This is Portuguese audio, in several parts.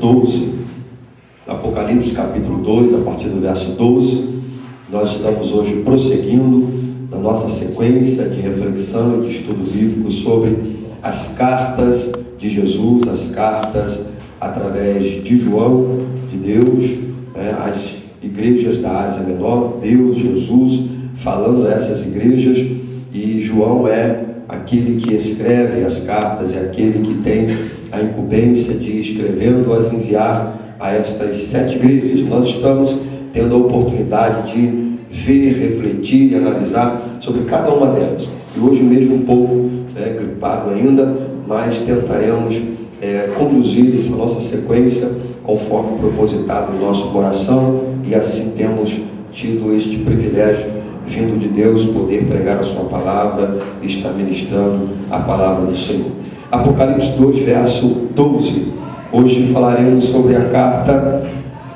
12. Apocalipse capítulo 2, a partir do verso 12. Nós estamos hoje prosseguindo na nossa sequência de reflexão e de estudo bíblico sobre as cartas de Jesus, as cartas através de João, de Deus, as igrejas da Ásia Menor, Deus, Jesus, falando a essas igrejas, e João é aquele que escreve as cartas, é aquele que tem a incumbência de, escrevendo-as, enviar a estas 7 igrejas. Nós estamos tendo a oportunidade de ver, refletir e analisar sobre cada uma delas. E hoje mesmo um pouco gripado ainda, mas tentaremos conduzir essa nossa sequência conforme propositado no nosso coração, e assim temos tido este privilégio, vindo de Deus, poder pregar a sua palavra e estar ministrando a palavra do Senhor. Apocalipse 2, verso 12. Hoje falaremos sobre a carta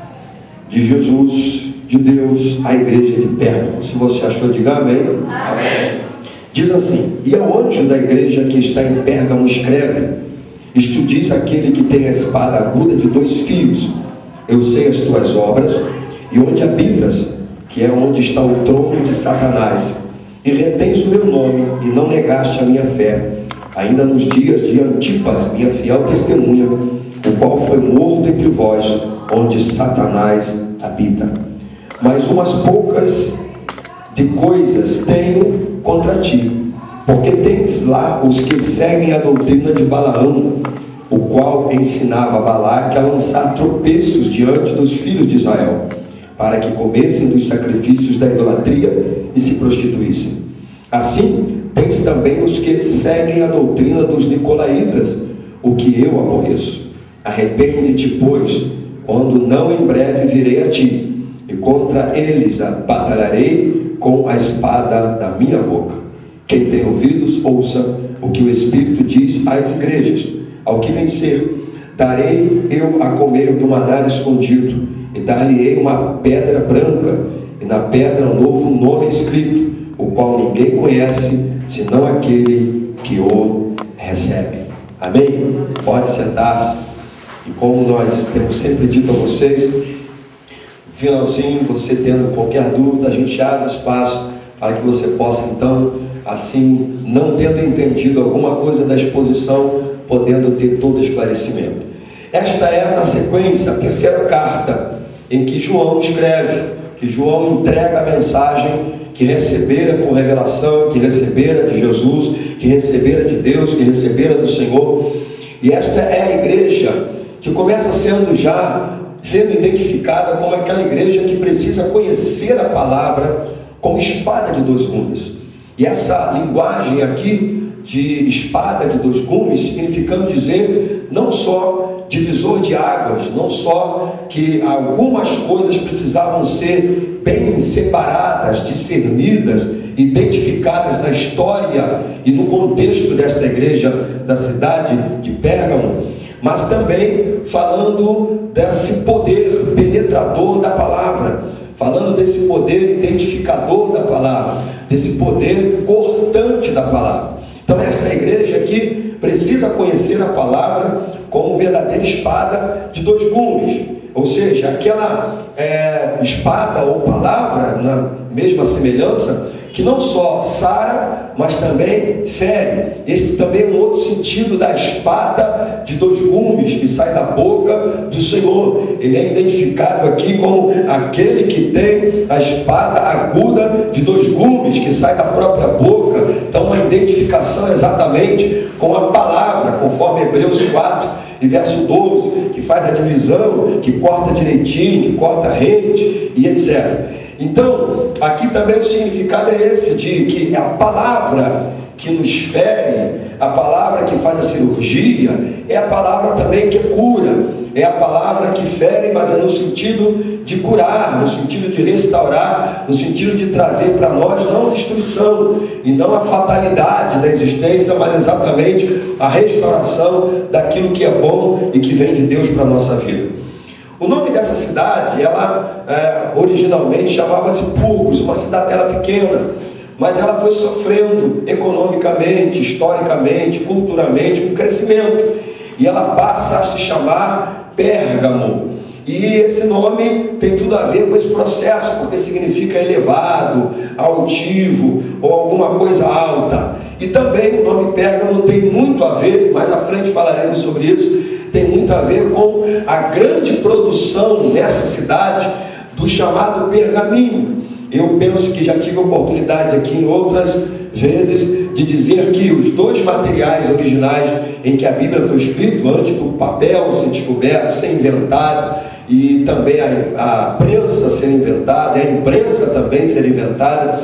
de Jesus, de Deus, à igreja de Pérgamo. Se você achou, diga amém. Amém. Diz assim: e ao anjo da igreja que está em Pérgamo escreve: isto diz aquele que tem a espada aguda de 2 fios. Eu sei as tuas obras, e onde habitas, que é onde está o trono de Satanás, e retens o meu nome, e não negaste a minha fé, ainda nos dias de Antipas, minha fiel testemunha, o qual foi morto entre vós, onde Satanás habita. Mas umas poucas de coisas tenho contra ti, porque tens lá os que seguem a doutrina de Balaão, o qual ensinava Balaque a lançar tropeços diante dos filhos de Israel, para que comessem dos sacrifícios da idolatria e se prostituíssem. Assim, tens também os que seguem a doutrina dos nicolaítas, o que eu aborreço. Arrepende-te, pois, quando não em breve virei a ti, e contra eles batalharei com a espada da minha boca. Quem tem ouvidos, ouça o que o Espírito diz às igrejas. Ao que vencer, darei eu a comer do maná escondido, e dar-lhe-ei uma pedra branca, e na pedra um novo nome escrito, o qual ninguém conhece, senão aquele que o recebe. Amém? Pode sentar-se. E como nós temos sempre dito a vocês, finalzinho, você tendo qualquer dúvida, a gente abre espaço para que você possa, então, assim, não tendo entendido alguma coisa da exposição, podendo ter todo esclarecimento. Esta é, na sequência, a terceira carta em que João escreve, que João entrega a mensagem que recebera por revelação, que recebera de Jesus, que recebera de Deus, que recebera do Senhor. E esta é a igreja que começa sendo identificada como aquela igreja que precisa conhecer a palavra como espada de 2 gumes. E essa linguagem aqui de espada de 2 gumes, significando dizer não só divisor de águas, não só que algumas coisas precisavam ser bem separadas, discernidas, identificadas na história e no contexto desta igreja da cidade de Pérgamo, mas também falando desse poder penetrador da palavra, falando desse poder identificador da palavra, desse poder cortante da palavra. Então esta igreja aqui precisa conhecer a palavra como verdadeira espada de 2 gumes, ou seja, aquela espada ou palavra, na mesma semelhança, que não só sara, mas também fere. Esse também é um outro sentido da espada de 2 gumes que sai da boca do Senhor. Ele é identificado aqui como aquele que tem a espada aguda de 2 gumes que sai da própria boca. Então uma identificação exatamente com a palavra, conforme Hebreus 4 e verso 12, que faz a divisão, que corta direitinho, que corta rente e etc. Então, aqui também o significado é esse, de que a palavra que nos fere, a palavra que faz a cirurgia, é a palavra também que cura, é a palavra que fere, mas é no sentido de curar, no sentido de restaurar, no sentido de trazer para nós não a destruição, e não a fatalidade da existência, mas exatamente a restauração daquilo que é bom e que vem de Deus para a nossa vida. O nome dessa cidade, ela originalmente chamava-se Purgos, uma cidadela pequena, mas ela foi sofrendo economicamente, historicamente, culturalmente, um crescimento, e ela passa a se chamar Pérgamo. E esse nome tem tudo a ver com esse processo, porque significa elevado, altivo ou alguma coisa alta. E também o nome Pérgamo tem muito a ver, mais à frente falaremos sobre isso, tem muito a ver com a grande produção nessa cidade do chamado pergaminho. Eu penso que já tive a oportunidade aqui em outras vezes de dizer que os dois materiais originais em que a Bíblia foi escrita, antes do papel ser descoberto, ser inventado, e também a prensa ser inventada, a imprensa também ser inventada,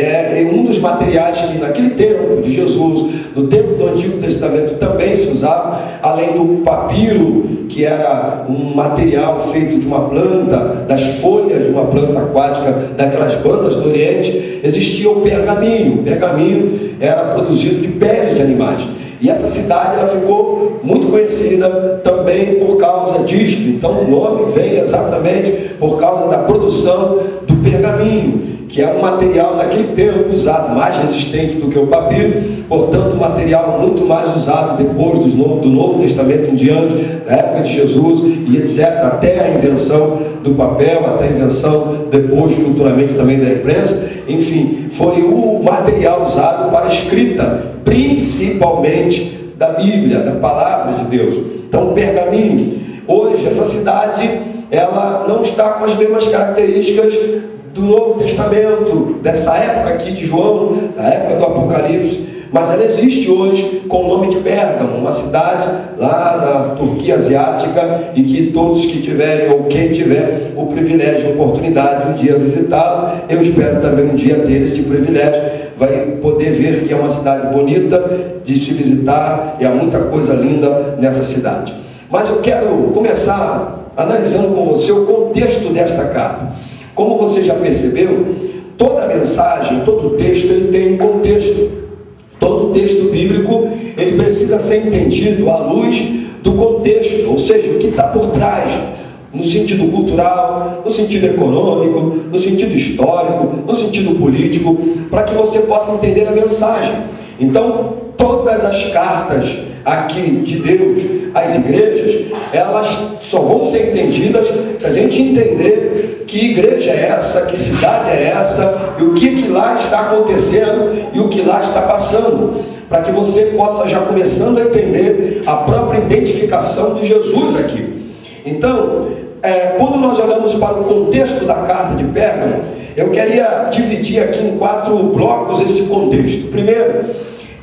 um dos materiais que naquele tempo de Jesus, no tempo do Antigo Testamento, também se usava, além do papiro, que era um material feito de uma planta, das folhas de uma planta aquática, daquelas bandas do Oriente, existia o pergaminho. O pergaminho era produzido de peles de animais. E essa cidade ela ficou muito conhecida também por causa disto. Então o nome vem exatamente por causa da produção do pergaminho, que era um material naquele tempo usado, mais resistente do que o papiro, portanto um material muito mais usado depois do Novo Testamento em diante, da época de Jesus e etc., até a invenção do papel, até a invenção depois futuramente também da imprensa. Enfim, foi o material usado para a escrita, principalmente da Bíblia, da Palavra de Deus. Então, pergaminho. Hoje, essa cidade, ela não está com as mesmas características do Novo Testamento, dessa época aqui de João, da época do Apocalipse, mas ela existe hoje com o nome de Pérgamo, uma cidade lá na Turquia asiática, e que todos que tiverem, ou quem tiver o privilégio e a oportunidade de um dia visitá-la, eu espero também um dia ter esse privilégio, vai poder ver que é uma cidade bonita de se visitar, e há muita coisa linda nessa cidade. Mas eu quero começar analisando com você o contexto desta carta. Como você já percebeu, toda mensagem, todo texto, ele tem um contexto. Todo texto bíblico, ele precisa ser entendido à luz do contexto, ou seja, o que está por trás, no sentido cultural, no sentido econômico, no sentido histórico, no sentido político, para que você possa entender a mensagem. Então, todas as cartas aqui de Deus às igrejas, elas só vão ser entendidas se a gente entender que igreja é essa, que cidade é essa, e o que lá está acontecendo e o que lá está passando, para que você possa já começando a entender a própria identificação de Jesus aqui. Então, quando nós olhamos para o contexto da carta de Pérgamo, eu queria dividir aqui em 4 blocos esse contexto. Primeiro,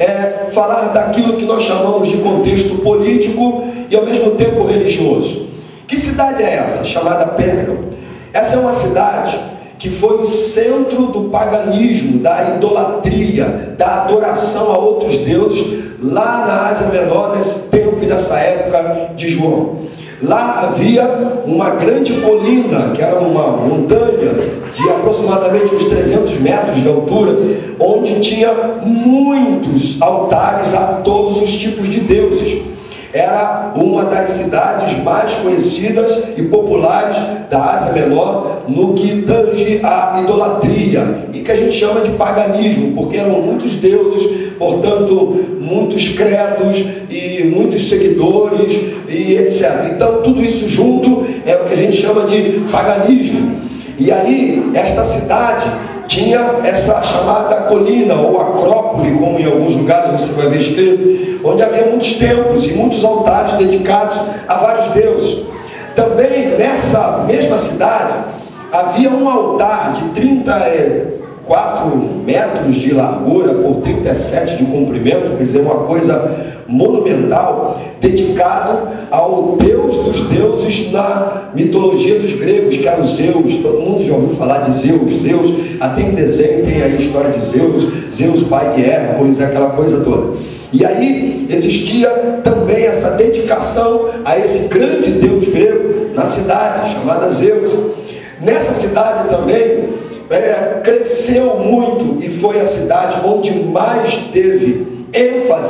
falar daquilo que nós chamamos de contexto político e ao mesmo tempo religioso. Que cidade é essa, chamada Pérgamo? Essa é uma cidade que foi o centro do paganismo, da idolatria, da adoração a outros deuses, lá na Ásia Menor, nesse tempo e nessa época de João. Lá havia uma grande colina, que era uma montanha de aproximadamente uns 300 metros de altura, onde tinha muitos altares a todos os tipos de deuses. Era uma das cidades mais conhecidas e populares da Ásia Menor no que tange à idolatria, e que a gente chama de paganismo, porque eram muitos deuses, portanto, muitos credos e muitos seguidores e etc. Então, tudo isso junto é o que a gente chama de paganismo. E aí, esta cidade tinha essa chamada colina ou acrópole, como em alguns lugares você vai ver escrito, onde havia muitos templos e muitos altares dedicados a vários deuses. Também nessa mesma cidade havia um altar de 34 metros de largura por 37 de comprimento, quer dizer, uma coisa monumental, dedicado ao deus dos deuses na mitologia dos gregos, que era o Zeus. Todo mundo já ouviu falar de Zeus. Zeus, até em desenho tem aí a história de Zeus, Zeus pai de Hércules, aquela coisa toda. E aí existia também essa dedicação a esse grande deus grego na cidade, chamada Zeus. Nessa cidade também cresceu muito, e foi a cidade onde mais teve ênfase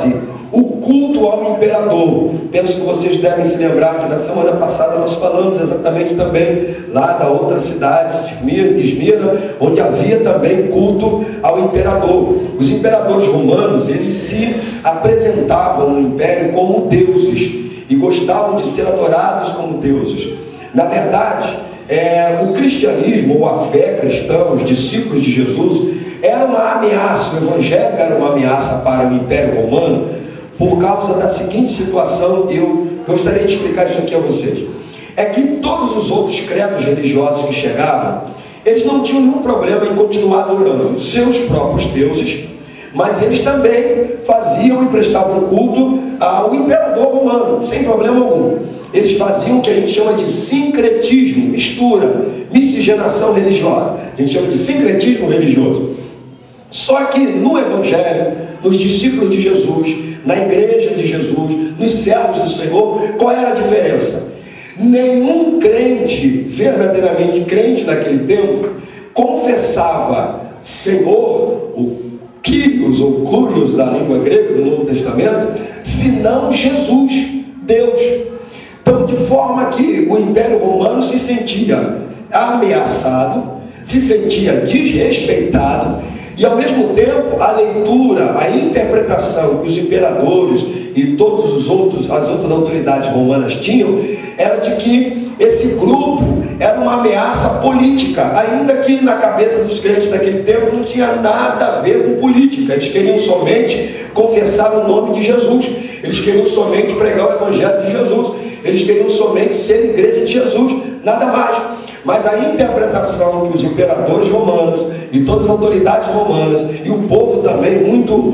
o culto ao imperador. Penso que vocês devem se lembrar que na semana passada nós falamos exatamente também lá da outra cidade de Esmirna, onde havia também culto ao imperador. Os imperadores romanos, eles se apresentavam no império como deuses e gostavam de ser adorados como deuses. Na verdade, o cristianismo ou a fé cristã, os discípulos de Jesus, era uma ameaça, o evangelho era uma ameaça para o Império Romano, por causa da seguinte situação. Eu gostaria de explicar isso aqui a vocês. É que todos os outros credos religiosos que chegavam, eles não tinham nenhum problema em continuar adorando os seus próprios deuses, mas eles também faziam e prestavam culto ao imperador romano, sem problema algum. Eles faziam o que a gente chama de sincretismo, mistura, miscigenação religiosa. A gente chama de sincretismo religioso. Só que no Evangelho, nos discípulos de Jesus, na igreja de Jesus, nos servos do Senhor, qual era a diferença? Nenhum crente, verdadeiramente crente naquele tempo, confessava Senhor, o Kyrios ou Curios da língua grega do Novo Testamento, senão Jesus, Deus. Então, de forma que o Império Romano se sentia ameaçado, se sentia desrespeitado, e ao mesmo tempo a leitura, a interpretação que os imperadores e as outras autoridades romanas tinham, era de que esse grupo era uma ameaça política, ainda que na cabeça dos crentes daquele tempo não tinha nada a ver com política. Eles queriam somente confessar o nome de Jesus, eles queriam somente pregar o evangelho de Jesus, eles queriam somente ser igreja de Jesus, nada mais. Mas a interpretação que os imperadores romanos e todas as autoridades romanas e o povo também muito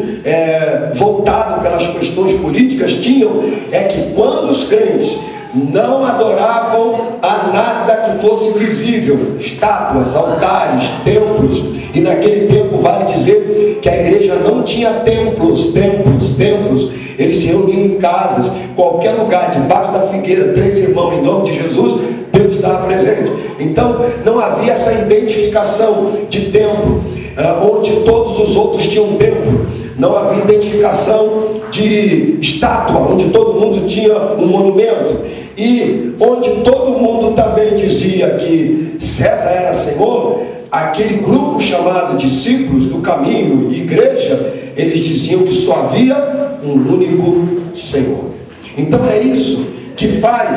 voltado pelas questões políticas tinham, é que quando os crentes não adoravam a nada que fosse visível, estátuas, altares, templos, e naquele tempo vale dizer que a igreja não tinha templos, eles se reuniam em casas, qualquer lugar, debaixo da figueira, 3 irmãos em nome de Jesus, Deus estava presente. Então não havia essa identificação de templo, onde todos os outros tinham templo. Não havia identificação de estátua, onde todo mundo tinha um monumento, e onde todo mundo também dizia que César era Senhor. Aquele grupo chamado discípulos do caminho, igreja, eles diziam que só havia um único Senhor. Então é isso que faz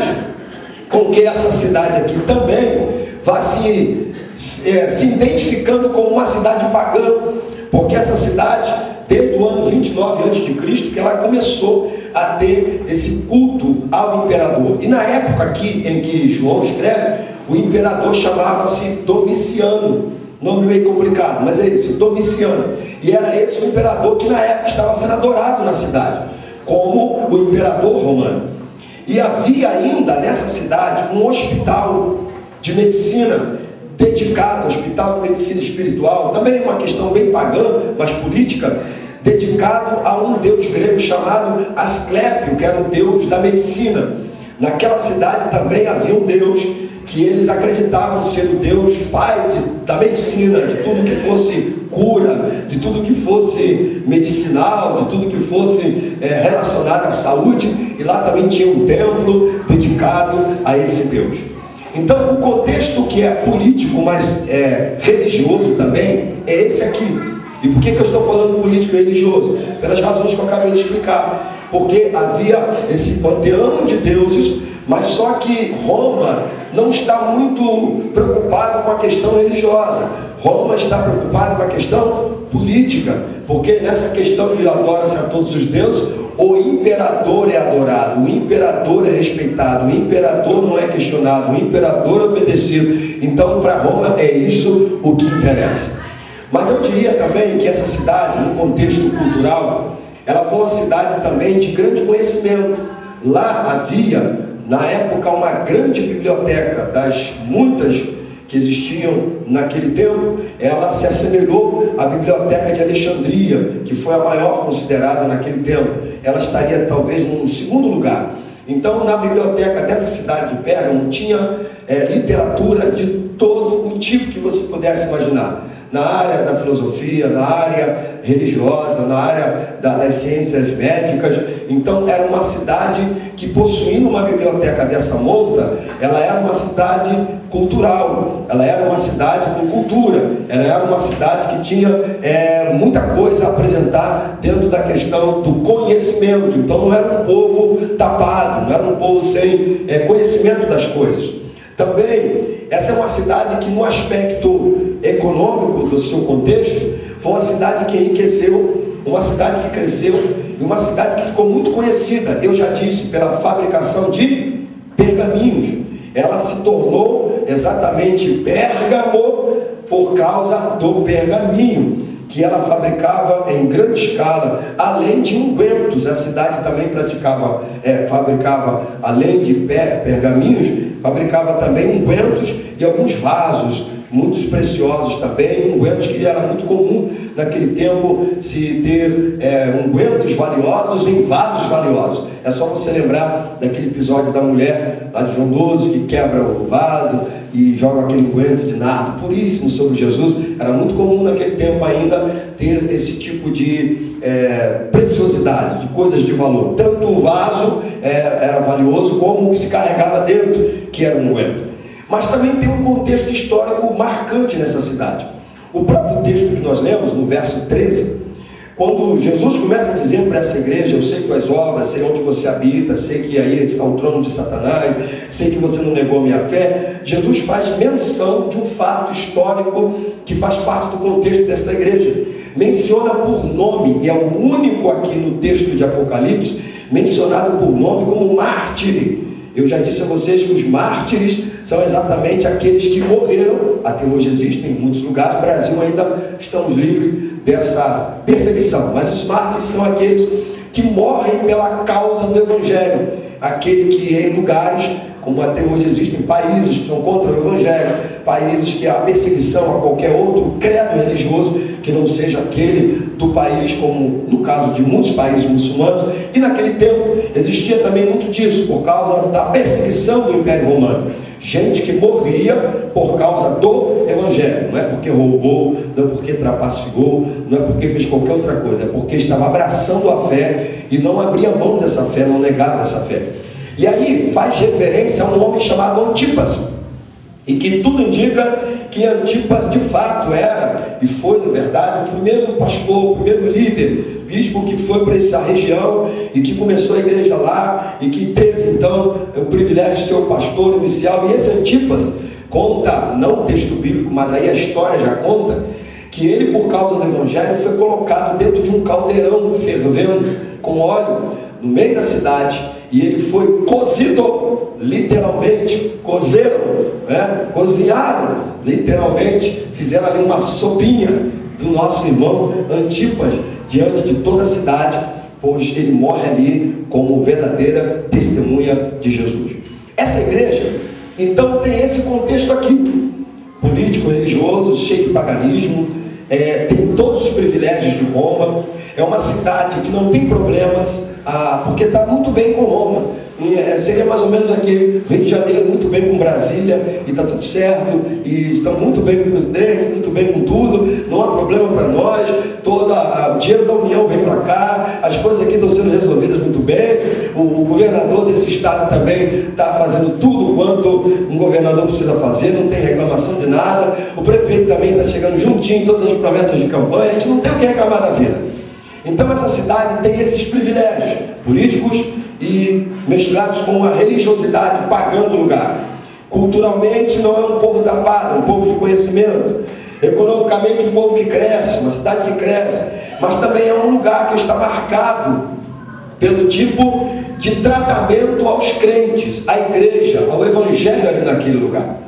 com que essa cidade aqui também vá se identificando como uma cidade pagã, porque essa cidade, desde o ano 29 a.C., que ela começou a ter esse culto ao imperador. E na época aqui em que João escreve, o imperador chamava-se Domiciano, nome meio complicado, mas é esse, Domiciano. E era esse o imperador que na época estava sendo adorado na cidade, como o imperador romano. E havia ainda nessa cidade um hospital de medicina dedicado, hospital de medicina espiritual, também uma questão bem pagã, mas política, dedicado a um deus grego chamado Asclépio, que era o deus da medicina. Naquela cidade também havia um deus que eles acreditavam ser o Deus Pai da medicina, de tudo que fosse cura, de tudo que fosse medicinal, de tudo que fosse relacionado à saúde, e lá também tinha um templo dedicado a esse Deus. Então o contexto que é político, mas religioso também, é esse aqui. E por que eu estou falando político e religioso? Pelas razões que eu acabei de explicar. Porque havia esse panteão de deuses, mas só que Roma não está muito preocupada com a questão religiosa. Roma está preocupada com a questão política, porque nessa questão de adora-se a todos os deuses, o imperador é adorado, o imperador é respeitado, o imperador não é questionado, o imperador é obedecido. Então para Roma é isso o que interessa. Mas eu diria também que essa cidade, no contexto cultural, ela foi uma cidade também de grande conhecimento. Lá havia, na época, uma grande biblioteca, das muitas que existiam naquele tempo. Ela se assemelhou à biblioteca de Alexandria, que foi a maior considerada naquele tempo. Ela estaria talvez num segundo lugar. Então, na biblioteca dessa cidade de Pérgamo tinha literatura de todo o tipo que você pudesse imaginar. na área da filosofia, na área religiosa, na área das ciências médicas. Então era uma cidade que, possuindo uma biblioteca dessa monta, ela era uma cidade cultural, ela era uma cidade com cultura, ela era uma cidade que tinha muita coisa a apresentar dentro da questão do conhecimento. Então não era um povo tapado, não era um povo sem conhecimento das coisas. Também essa é uma cidade que, no aspecto econômico do seu contexto, foi uma cidade que enriqueceu, uma cidade que cresceu e uma cidade que ficou muito conhecida, eu já disse, pela fabricação de pergaminhos. Ela se tornou exatamente Pérgamo por causa do pergaminho que ela fabricava em grande escala, além de ungüentos. A cidade também fabricava, além de pergaminhos, fabricava também ungüentos e alguns vasos, muitos preciosos também, ungüentos que era muito comum naquele tempo se ter ungüentos valiosos em vasos valiosos. É só você lembrar daquele episódio da mulher lá de João 12, que quebra o vaso e joga aquele ungüento de nardo puríssimo sobre Jesus. Era muito comum naquele tempo ainda ter esse tipo de preciosidade, de coisas de valor. Tanto o vaso era valioso, como o que se carregava dentro, que era um ungüento. Mas também tem um contexto histórico marcante nessa cidade. O próprio texto que nós lemos, no verso 13, quando Jesus começa a dizer para essa igreja: eu sei tuas obras, sei onde você habita, sei que aí está o trono de Satanás, sei que você não negou a minha fé. Jesus faz menção de um fato histórico que faz parte do contexto dessa igreja. Menciona por nome, e é o único aqui no texto de Apocalipse mencionado por nome como mártir. Eu já disse a vocês que os mártires são exatamente aqueles que morreram. Até hoje existem em muitos lugares. No Brasil ainda estamos livres dessa perseguição. Mas os mártires são aqueles que morrem pela causa do Evangelho. Aquele que em lugares, como até hoje existem países que são contra o Evangelho, países que há perseguição a qualquer outro credo religioso que não seja aquele do país, como no caso de muitos países muçulmanos. E naquele tempo existia também muito disso, por causa da perseguição do Império Romano. Gente que morria por causa do Evangelho. Não é porque roubou, não é porque trapaceou, não é porque fez qualquer outra coisa, é porque estava abraçando a fé e não abria mão dessa fé, não negava essa fé. E aí faz referência a um homem chamado Antipas, e que tudo indica que Antipas de fato era e foi, na verdade, o primeiro pastor, o primeiro líder, bispo que foi para essa região e que começou a igreja lá e que teve então o privilégio de ser o pastor inicial. E esse Antipas conta, não o texto bíblico, mas aí a história já conta, que ele, por causa do Evangelho, foi colocado dentro de um caldeirão fervendo com óleo no meio da cidade, e ele foi cozido, literalmente, cozinharam, literalmente, fizeram ali uma sopinha do nosso irmão Antipas, diante de toda a cidade, pois ele morre ali como verdadeira testemunha de Jesus. Essa igreja, então, tem esse contexto aqui, político, religioso, cheio de paganismo, tem todos os privilégios de Roma, é uma cidade que não tem problemas, porque está muito bem com Roma. Seria mais ou menos aqui, Rio de Janeiro muito bem com Brasília, e está tudo certo, e estão muito bem com o presidente, muito bem com tudo, não há problema para nós, o dinheiro da União vem para cá, as coisas aqui estão sendo resolvidas muito bem, o governador desse estado também está fazendo tudo quanto um governador precisa fazer, não tem reclamação de nada, o prefeito também está chegando juntinho em todas as promessas de campanha, a gente não tem o que reclamar da vida. Então essa cidade tem esses privilégios políticos e mesclados com uma religiosidade pagando lugar. Culturalmente não é um povo tapado, é um povo de conhecimento. Economicamente um povo que cresce, uma cidade que cresce. Mas também é um lugar que está marcado pelo tipo de tratamento aos crentes, à igreja, ao evangelho ali naquele lugar.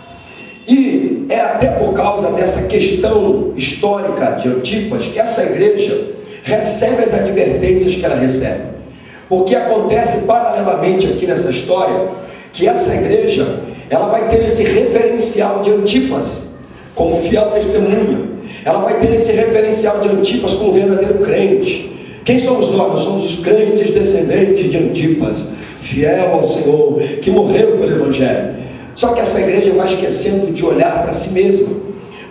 E é até por causa dessa questão histórica de Antipas que essa igreja recebe as advertências que ela recebe. Porque acontece paralelamente aqui nessa história que essa igreja, ela vai ter esse referencial de Antipas como fiel testemunha. Ela vai ter esse referencial de Antipas como verdadeiro crente. Quem somos nós? Nós somos os crentes descendentes de Antipas, fiel ao Senhor, que morreu pelo Evangelho. Só que essa igreja vai esquecendo de olhar para si mesma,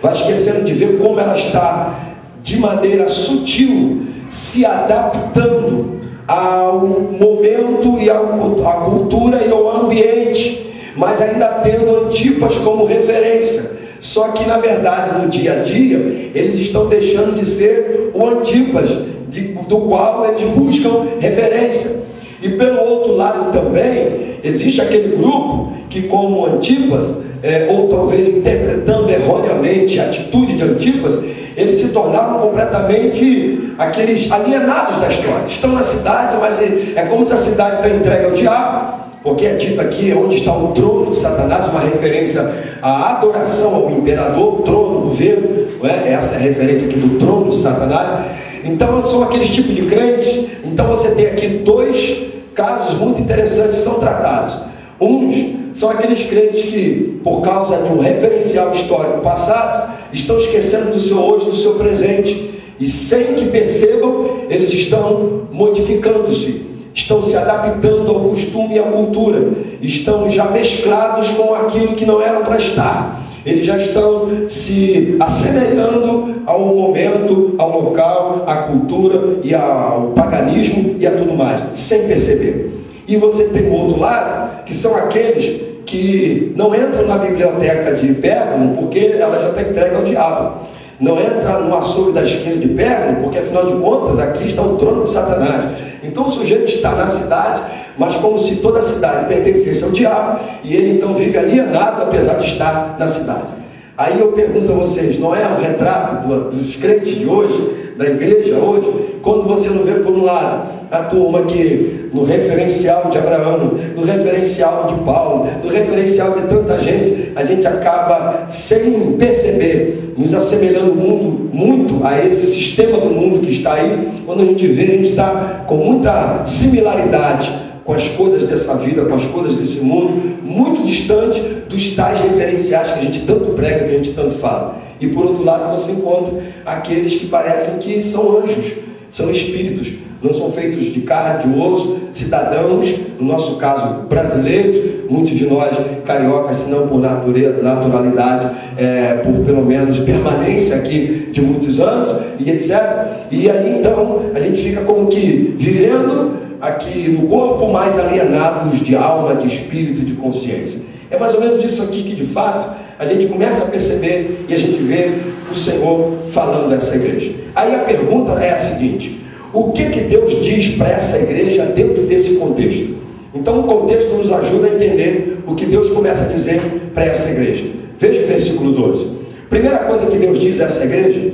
vai esquecendo de ver como ela está, de maneira sutil, se adaptando ao momento e à cultura e ao ambiente, mas ainda tendo Antipas como referência. Só que na verdade no dia a dia eles estão deixando de ser o Antipas, do qual eles buscam referência. E pelo outro lado também existe aquele grupo que, como Antipas, ou talvez interpretando erroneamente a atitude de Antipas, eles se tornaram completamente aqueles alienados da história. Estão na cidade, mas é como se a cidade está entregue ao diabo, porque é dito aqui onde está o trono de Satanás, uma referência à adoração ao imperador, trono, governo, não é? Essa é a referência aqui do trono de Satanás. Então são aqueles tipos de crentes. Então você tem aqui dois casos muito interessantes que são tratados. Uns são aqueles crentes que, por causa de um referencial histórico passado, estão esquecendo do seu hoje, do seu presente, e sem que percebam, eles estão modificando-se, estão se adaptando ao costume e à cultura, estão já mesclados com aquilo que não eram para estar. Eles já estão se assemelhando ao momento, ao local, à cultura e ao paganismo e a tudo mais, sem perceber. E você tem o outro lado, que são aqueles que não entram na biblioteca de Pérgamo, porque ela já está entregue ao diabo. Não entra no açougue da esquina de Pérgamo, porque afinal de contas aqui está o trono de Satanás. Então o sujeito está na cidade, mas como se toda a cidade pertencesse ao diabo, e ele então vive alienado, apesar de estar na cidade. Aí eu pergunto a vocês, não é um retrato dos crentes de hoje, da igreja hoje, quando você não vê por um lado a turma que no referencial de Abraão, no referencial de Paulo, no referencial de tanta gente, a gente acaba sem perceber, nos assemelhando muito a esse sistema do mundo que está aí. Quando a gente vê, a gente está com muita similaridade com as coisas dessa vida, com as coisas desse mundo, muito distante dos tais referenciais que a gente tanto prega, que a gente tanto fala. E por outro lado você encontra aqueles que parecem que são anjos, são espíritos, não são feitos de carne, de osso, cidadãos, no nosso caso brasileiros, muitos de nós cariocas, se não por naturalidade, por pelo menos permanência aqui de muitos anos, e etc. E aí então a gente fica como que vivendo aqui no corpo, mais alienados de alma, de espírito, de consciência. É mais ou menos isso aqui que de fato a gente começa a perceber e a gente vê o Senhor falando dessa igreja. Aí a pergunta é a seguinte: o que Deus diz para essa igreja dentro desse contexto? Então o contexto nos ajuda a entender o que Deus começa a dizer para essa igreja. Veja o versículo 12. Primeira coisa que Deus diz a essa igreja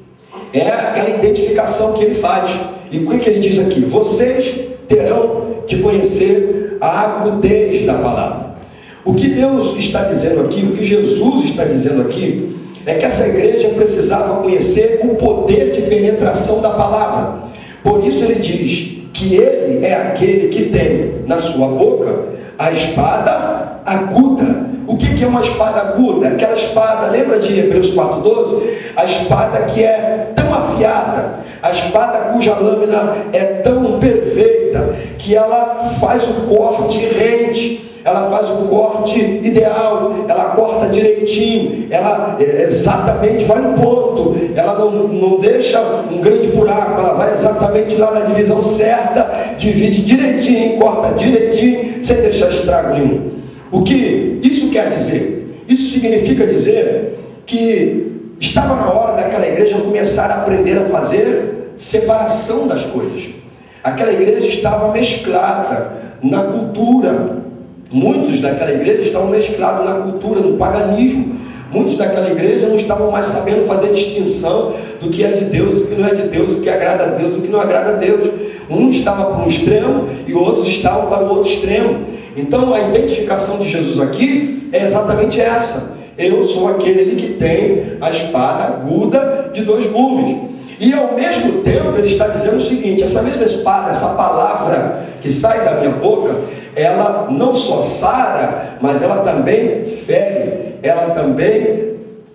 é aquela identificação que Ele faz. E o que Ele diz aqui? Vocês terão que conhecer a agudez da palavra. O que Deus está dizendo aqui, o que Jesus está dizendo aqui, é que essa igreja precisava conhecer o poder de penetração da palavra. Por isso Ele diz que Ele é aquele que tem na sua boca a espada aguda. O que é uma espada aguda? Aquela espada, lembra de Hebreus 4,12? A espada que é tão afiada, a espada cuja lâmina é tão perfeita, que ela faz o corte rente, ela faz o corte ideal, ela corta direitinho, ela exatamente vai no ponto, ela não deixa um grande buraco, ela vai exatamente lá na divisão certa, divide direitinho, corta direitinho, sem deixar estrago nenhum. O que isso quer dizer? Isso significa dizer que estava na hora daquela igreja começar a aprender a fazer separação das coisas. Aquela igreja estava mesclada na cultura. Muitos daquela igreja estavam mesclados na cultura, no paganismo. Muitos daquela igreja não estavam mais sabendo fazer distinção do que é de Deus, do que não é de Deus, do que agrada a Deus, do que não agrada a Deus. Um estava para um extremo e outros estavam para o outro extremo. Então a identificação de Jesus aqui é exatamente essa: eu sou aquele que tem a espada aguda de dois gumes. E ao mesmo tempo ele está dizendo o seguinte: essa mesma espada, essa palavra que sai da minha boca, ela não só sara, mas ela também fere, ela também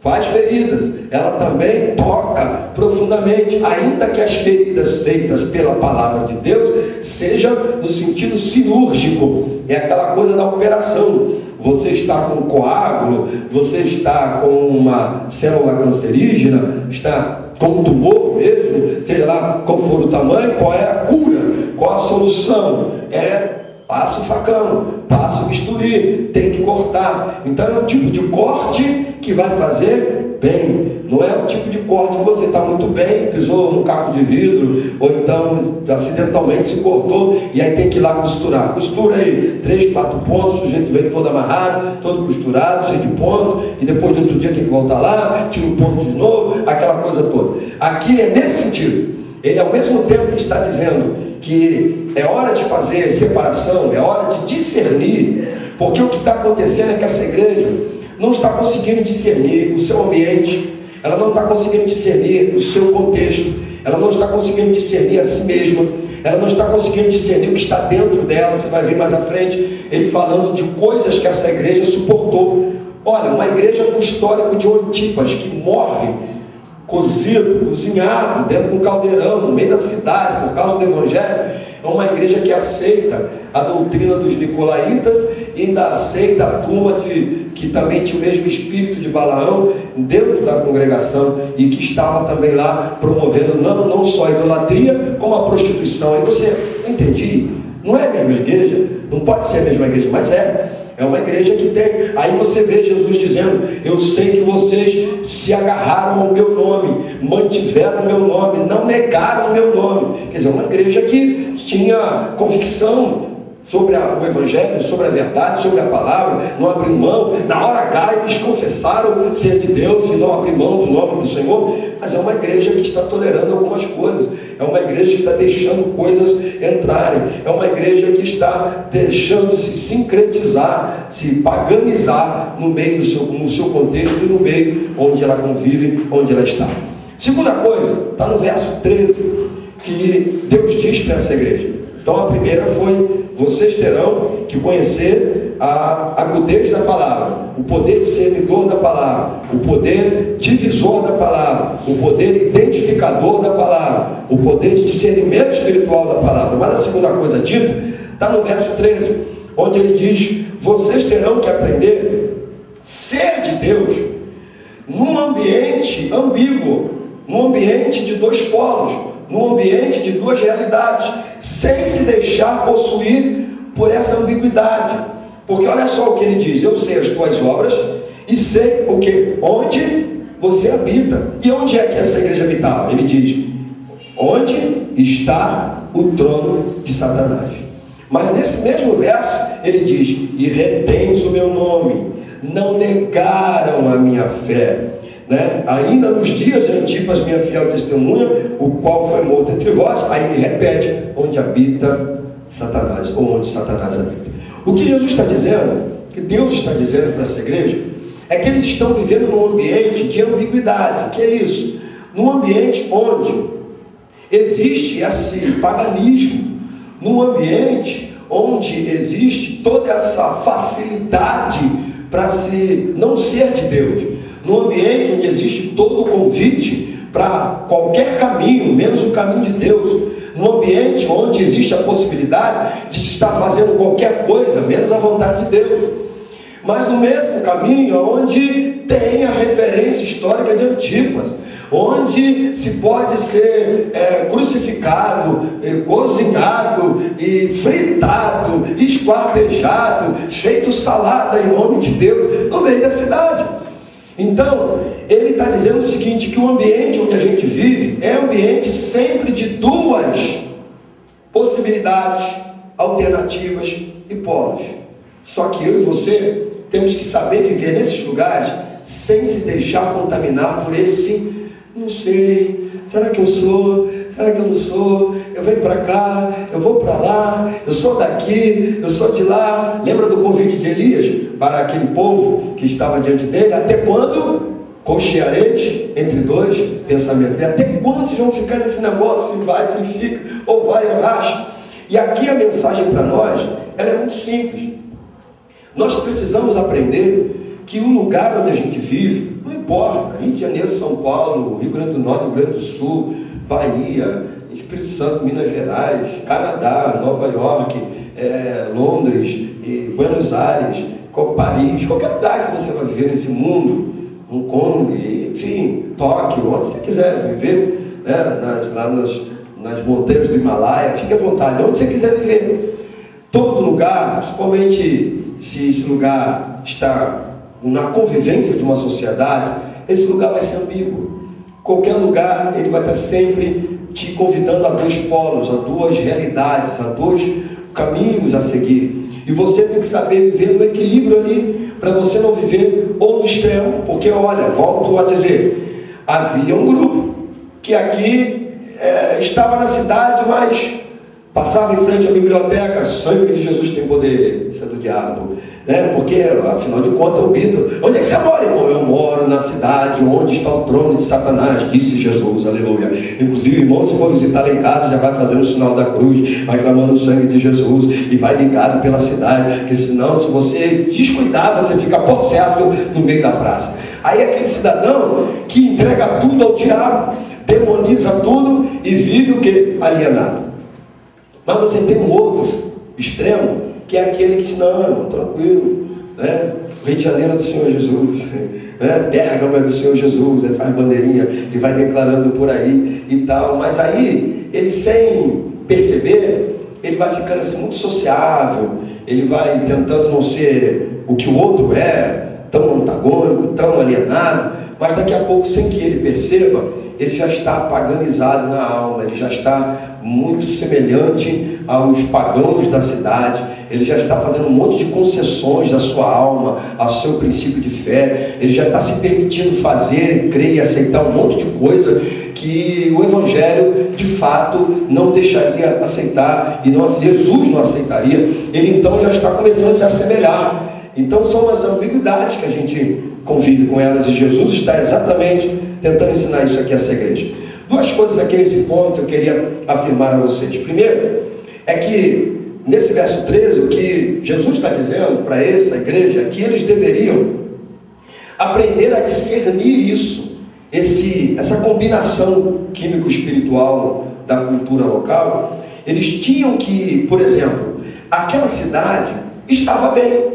faz feridas, ela também toca profundamente, ainda que as feridas feitas pela palavra de Deus sejam no sentido cirúrgico, é aquela coisa da operação. Você está com um coágulo, você está com uma célula cancerígena, está com um tumor mesmo, seja lá qual for o tamanho, qual é a cura, qual a solução? Passa o facão, passa o bisturi, tem que cortar. Então é um tipo de corte que vai fazer bem. Não é o tipo de corte que você está muito bem, pisou num caco de vidro, ou então acidentalmente se cortou e aí tem que ir lá costurar. Costura aí 3, 4 pontos, o sujeito vem todo amarrado, todo costurado, cheio de ponto, e depois de outro dia tem que voltar lá, tira o ponto de novo, aquela coisa toda. Aqui é nesse sentido. Ele ao mesmo tempo que está dizendo que é hora de fazer separação, é hora de discernir, porque o que está acontecendo é que essa igreja não está conseguindo discernir o seu ambiente, ela não está conseguindo discernir o seu contexto, ela não está conseguindo discernir a si mesma, ela não está conseguindo discernir o que está dentro dela. Você vai ver mais à frente ele falando de coisas que essa igreja suportou. Olha, uma igreja com histórico de Antipas, que morre cozido, cozinhado, dentro de um caldeirão, no meio da cidade, por causa do Evangelho. É uma igreja que aceita a doutrina dos nicolaítas e ainda aceita a turma que também tinha o mesmo espírito de Balaão dentro da congregação e que estava também lá promovendo não só a idolatria, como a prostituição. Aí você, entendi, não é a mesma igreja, não pode ser a mesma igreja, mas é uma igreja que tem. Aí você vê Jesus dizendo: eu sei que vocês se agarraram ao meu nome, mantiveram o meu nome, não negaram o meu nome. Quer dizer, uma igreja que tinha convicção sobre o Evangelho, sobre a verdade, sobre a palavra, não abriu mão. Na hora H eles confessaram ser de Deus e não abriu mão do nome do Senhor. Mas é uma igreja que está tolerando algumas coisas, é uma igreja que está deixando coisas entrarem, é uma igreja que está deixando se sincretizar, se paganizar no meio no seu contexto e no meio onde ela convive, onde ela está. Segunda coisa, está no verso 13, que Deus diz para essa igreja. Então a primeira foi: vocês terão que conhecer a agudez da palavra, o poder discernidor da palavra, o poder divisor da palavra, o poder identificador da palavra, o poder de discernimento espiritual da palavra. Mas a segunda coisa dita está no verso 13, onde ele diz: vocês terão que aprender a ser de Deus num ambiente ambíguo, num ambiente de dois polos, num ambiente de duas realidades, sem se deixar possuir por essa ambiguidade. Porque olha só o que ele diz: eu sei as tuas obras e sei o que? Onde você habita. E onde é que essa igreja habitava? Ele diz: onde está o trono de Satanás. Mas nesse mesmo verso ele diz: e retens o meu nome, não negaram a minha fé, né? Ainda nos dias de Antipas, minha fiel testemunha, o qual foi morto entre vós. Aí ele repete: onde habita Satanás, ou onde Satanás habita. O que Jesus está dizendo, que Deus está dizendo para essa igreja, é que eles estão vivendo num ambiente de ambiguidade. Que é isso? Num ambiente onde existe esse paganismo, num ambiente onde existe toda essa facilidade para se não ser de Deus, num ambiente onde existe todo o convite para qualquer caminho, menos o caminho de Deus, num ambiente onde existe a possibilidade de se estar fazendo qualquer coisa, menos a vontade de Deus. Mas no mesmo caminho, onde tem a referência histórica de Antipas, onde se pode ser crucificado, cozinhado, e fritado, esquartejado, feito salada em nome de Deus, no meio da cidade. Então, ele está dizendo o seguinte, que o ambiente onde a gente vive é um ambiente sempre de duas possibilidades, alternativas e polos. Só que eu e você temos que saber viver nesses lugares sem se deixar contaminar por esse: não sei, será que eu sou? Será que eu não sou? Eu venho para cá, eu vou para lá, eu sou daqui, eu sou de lá. Lembra do convite de Elias para aquele povo que estava diante dele? Até quando cocheareis entre dois pensamentos? E até quando vocês vão ficar nesse negócio? Se vai, se fica, ou vai, ou racha. E aqui a mensagem para nós, ela é muito simples. Nós precisamos aprender que o lugar onde a gente vive, não importa, Rio de Janeiro, São Paulo, Rio Grande do Norte, Rio Grande do Sul, Bahia, Espírito Santo, Minas Gerais, Canadá, Nova York, Londres, Buenos Aires, Paris, qualquer lugar que você vai viver nesse mundo, Hong Kong, enfim, Tóquio, onde você quiser viver, né, nas montanhas do Himalaia, fique à vontade, onde você quiser viver. Todo lugar, principalmente se esse lugar está na convivência de uma sociedade, esse lugar vai ser ambíguo. Qualquer lugar, ele vai estar sempre te convidando a dois polos, a duas realidades, a dois caminhos a seguir. E você tem que saber viver no equilíbrio ali, para você não viver ou no extremo, porque olha, volto a dizer, havia um grupo que aqui estava na cidade, mas passava em frente à biblioteca, sangue de Jesus tem poder, isso é do diabo, né? Porque afinal de contas eu pido, onde é que você mora, irmão? Eu moro na cidade onde está o trono de Satanás, disse Jesus, aleluia. Inclusive, irmão, se for visitar lá em casa, já vai fazendo o sinal da cruz, vai clamando o sangue de Jesus e vai ligado pela cidade, porque senão, se você descuidar, você fica possesso no meio da praça. Aí aquele cidadão que entrega tudo ao diabo, demoniza tudo e vive o que? Alienado. Mas você tem um outro extremo, que é aquele que diz, não, tranquilo, né? Rio de Janeiro é do Senhor Jesus, né? Pérgamo é do Senhor Jesus, ele faz bandeirinha e vai declarando por aí e tal. Mas aí, ele sem perceber, ele vai ficando assim muito sociável, ele vai tentando não ser o que o outro é, tão antagônico, tão alienado, mas daqui a pouco, sem que ele perceba, ele já está paganizado na alma, ele já está muito semelhante aos pagãos da cidade, ele já está fazendo um monte de concessões à sua alma, ao seu princípio de fé, ele já está se permitindo fazer, crer e aceitar um monte de coisa que o Evangelho de fato não deixaria aceitar, e Jesus não aceitaria. Ele então já está começando a se assemelhar. Então são as ambiguidades que a gente convive com elas, e Jesus está exatamente tentando ensinar isso aqui a essa igreja. Duas coisas aqui nesse ponto eu queria afirmar a vocês. Primeiro, é que nesse verso 13, o que Jesus está dizendo para essa igreja é que eles deveriam aprender a discernir isso, essa combinação químico-espiritual da cultura local. Eles tinham que, por exemplo, aquela cidade estava bem.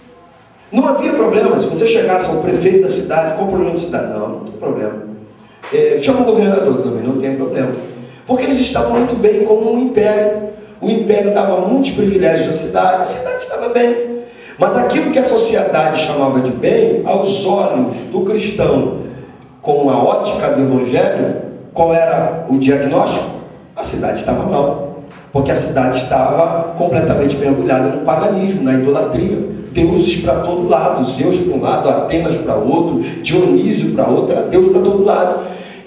Não havia problema, se você chegasse ao prefeito da cidade, qual o problema da cidade? Não tem problema. Chama o governador também, não tem problema. Porque eles estavam muito bem como um império. O império dava muitos privilégios à cidade, a cidade estava bem. Mas aquilo que a sociedade chamava de bem, aos olhos do cristão, com a ótica do Evangelho, qual era o diagnóstico? A cidade estava mal. Porque a cidade estava completamente mergulhada no paganismo, na idolatria. Deuses para todo lado, Zeus para um lado, Atenas para outro, Dionísio para outro, era Deus para todo lado.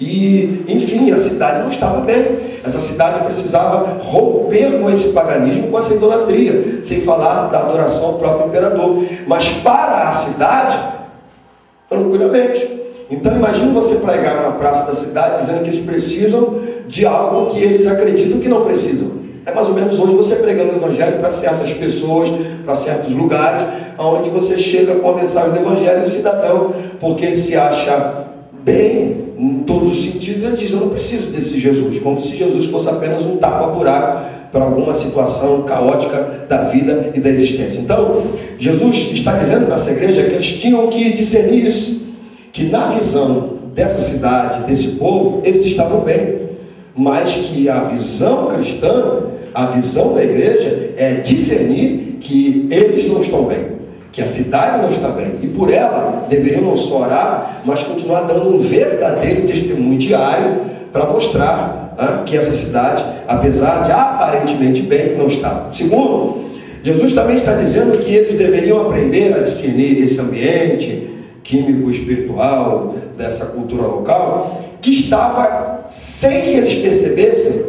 E, enfim, a cidade não estava bem. Essa cidade precisava romper com esse paganismo, com essa idolatria, sem falar da adoração ao próprio imperador. Mas para a cidade, tranquilamente. Então imagine você pregar na praça da cidade dizendo que eles precisam de algo que eles acreditam que não precisam. É mais ou menos hoje você pregando o Evangelho para certas pessoas, para certos lugares, onde você chega com a mensagem do Evangelho do cidadão, porque ele se acha bem em todos os sentidos, ele diz, eu não preciso desse Jesus, como se Jesus fosse apenas um tapa-buraco para alguma situação caótica da vida e da existência. Então, Jesus está dizendo nessa igreja que eles tinham que discernir isso, que na visão dessa cidade, desse povo, eles estavam bem, mas que a visão cristã, a visão da igreja é discernir que eles não estão bem, que a cidade não está bem, e por ela deveriam não só orar, mas continuar dando um verdadeiro testemunho diário para mostrar que essa cidade, apesar de aparentemente bem, não está. Segundo, Jesus também está dizendo que eles deveriam aprender a discernir esse ambiente químico, espiritual, dessa cultura local, que estava, sem que eles percebessem,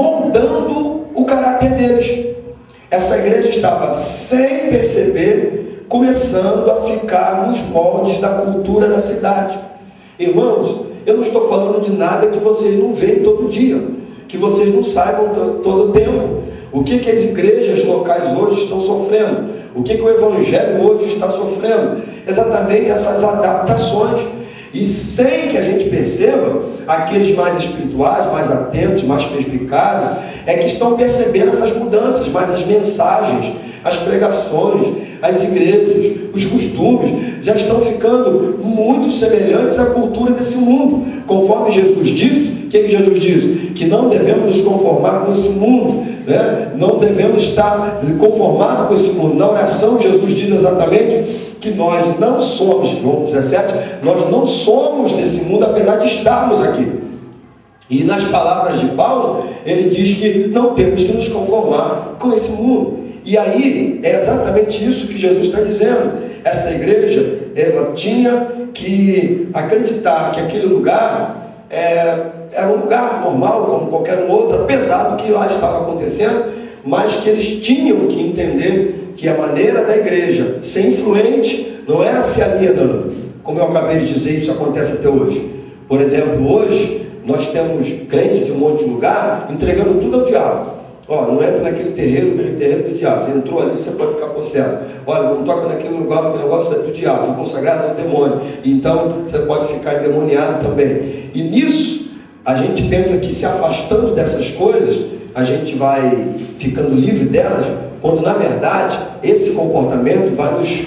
moldando o caráter deles. Essa igreja estava, sem perceber, começando a ficar nos moldes da cultura da cidade. Irmãos, eu não estou falando de nada que vocês não veem todo dia, que vocês não saibam todo o tempo. O que as igrejas locais hoje estão sofrendo? O que o Evangelho hoje está sofrendo? Exatamente essas adaptações. E sem que a gente perceba, aqueles mais espirituais, mais atentos, mais perspicazes, é que estão percebendo essas mudanças, mas as mensagens, as pregações, as igrejas, os costumes, já estão ficando muito semelhantes à cultura desse mundo. Conforme Jesus disse, o que Jesus disse? Que não devemos nos conformar com esse mundo, né? Não devemos estar conformados com esse mundo. Na oração, Jesus diz exatamente que nós não somos, João 17, nós não somos desse mundo, apesar de estarmos aqui. E nas palavras de Paulo, ele diz que não temos que nos conformar com esse mundo. E aí, é exatamente isso que Jesus está dizendo. Esta igreja, ela tinha que acreditar que aquele lugar era um lugar normal, como qualquer um outro, apesar do que lá estava acontecendo, mas que eles tinham que entender que a maneira da igreja ser influente não era se alienando. Como eu acabei de dizer, isso acontece até hoje. Por exemplo, hoje nós temos crentes em um monte de lugar entregando tudo ao diabo. Ó, não entra naquele terreiro do diabo. Você entrou ali, você pode ficar possesso. Olha, não toca naquele negócio, que o negócio é do diabo, foi consagrado ao demônio. Então você pode ficar endemoniado também. E nisso, a gente pensa que se afastando dessas coisas, a gente vai ficando livre delas, quando na verdade esse comportamento vai nos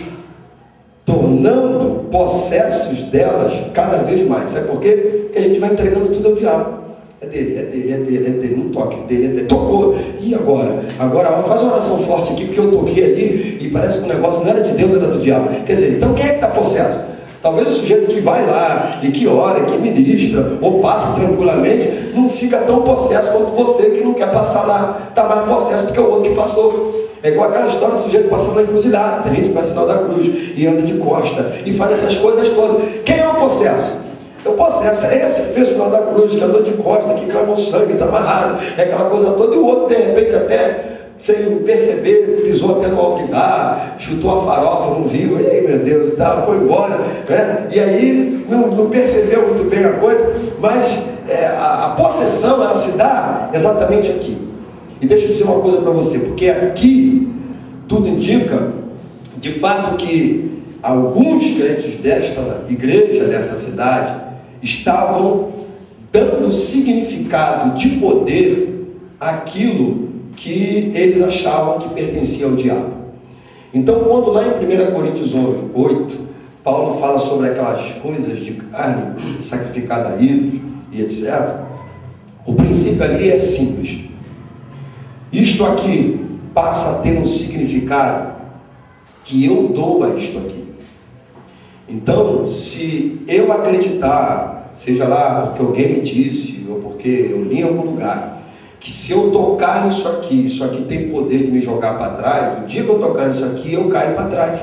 tornando possessos delas cada vez mais. Sabe por quê? Porque a gente vai entregando tudo ao diabo. É dele, não toque, é dele. Tocou, e agora? Agora faz uma oração forte aqui, porque eu toquei ali e parece que o negócio não era de Deus, era do diabo. Quer dizer, então quem é que está possesso? Talvez o sujeito que vai lá e que ora, que ministra ou passa tranquilamente, não fica tão possesso quanto você que não quer passar lá, está mais possesso do que o outro que passou. É igual aquela história do sujeito passando na encruzilhada. Tem gente que faz sinal da cruz e anda de costa e faz essas coisas todas. Quem é o possesso? O possesso é esse que fez o sinal da cruz, que andou de costa, que clamou sangue, está amarrado, é aquela coisa toda, e o outro de repente até sem perceber, pisou até no alquidar, chutou a farofa no rio, e aí meu Deus, e tal, foi embora, né? E aí não percebeu muito bem a coisa, mas a possessão ela se dá exatamente aqui. E deixa eu dizer uma coisa para você, porque aqui tudo indica de fato que alguns crentes desta igreja, dessa cidade, estavam dando significado de poder àquilo que eles achavam que pertencia ao diabo. Então, quando lá em 1 Coríntios 8, Paulo fala sobre aquelas coisas de carne sacrificada a ídolos e etc., o princípio ali é simples. Isto aqui passa a ter um significado que eu dou a isto aqui. Então, se eu acreditar, seja lá porque alguém me disse, ou porque eu li em algum lugar, que se eu tocar nisso aqui tem poder de me jogar para trás, o dia que eu tocar nisso aqui, eu caio para trás.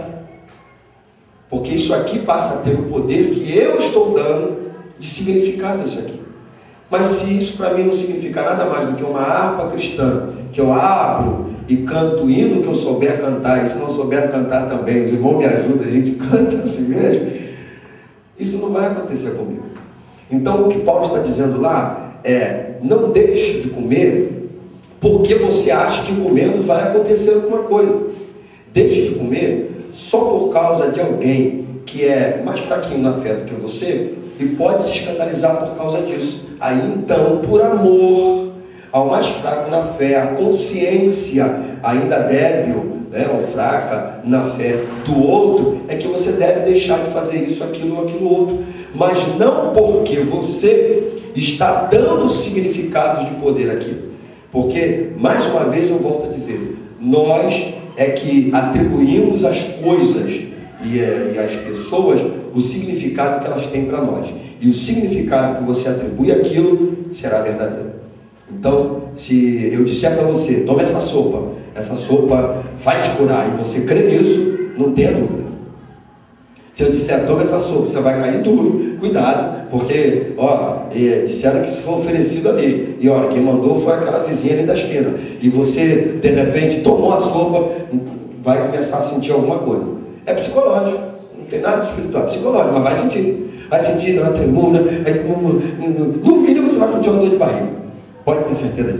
Porque isso aqui passa a ter o poder que eu estou dando de significado isso aqui. Mas se isso para mim não significa nada mais do que uma harpa cristã, que eu abro e canto o hino que eu souber cantar, e se não souber cantar também, os irmãos me ajudam, a gente canta assim mesmo, isso não vai acontecer comigo. Então o que Paulo está dizendo lá é: não deixe de comer porque você acha que comendo vai acontecer alguma coisa. Deixe de comer só por causa de alguém que é mais fraquinho na fé do que você e pode se escandalizar por causa disso. Aí então, por amor ao mais fraco na fé, a consciência ainda débil, né, ou fraca na fé do outro, é que você deve deixar de fazer isso, aquilo ou aquilo outro. Mas não porque você está dando significados de poder aqui. Porque, mais uma vez eu volto a dizer, nós é que atribuímos às coisas e às pessoas o significado que elas têm para nós. E o significado que você atribui àquilo será verdadeiro. Então, se eu disser para você, toma essa sopa vai te curar, e você crê nisso, não tenha dúvida. Se eu disser, toma essa sopa, você vai cair duro, cuidado, porque, disseram que isso foi oferecido ali, e olha, quem mandou foi aquela vizinha ali da esquina, e você, de repente, tomou a sopa, vai começar a sentir alguma coisa. É psicológico, não tem nada de espiritual, é psicológico, mas vai sentir, dá uma tremura, no mínimo você vai sentir uma dor de barriga, pode ter certeza disso.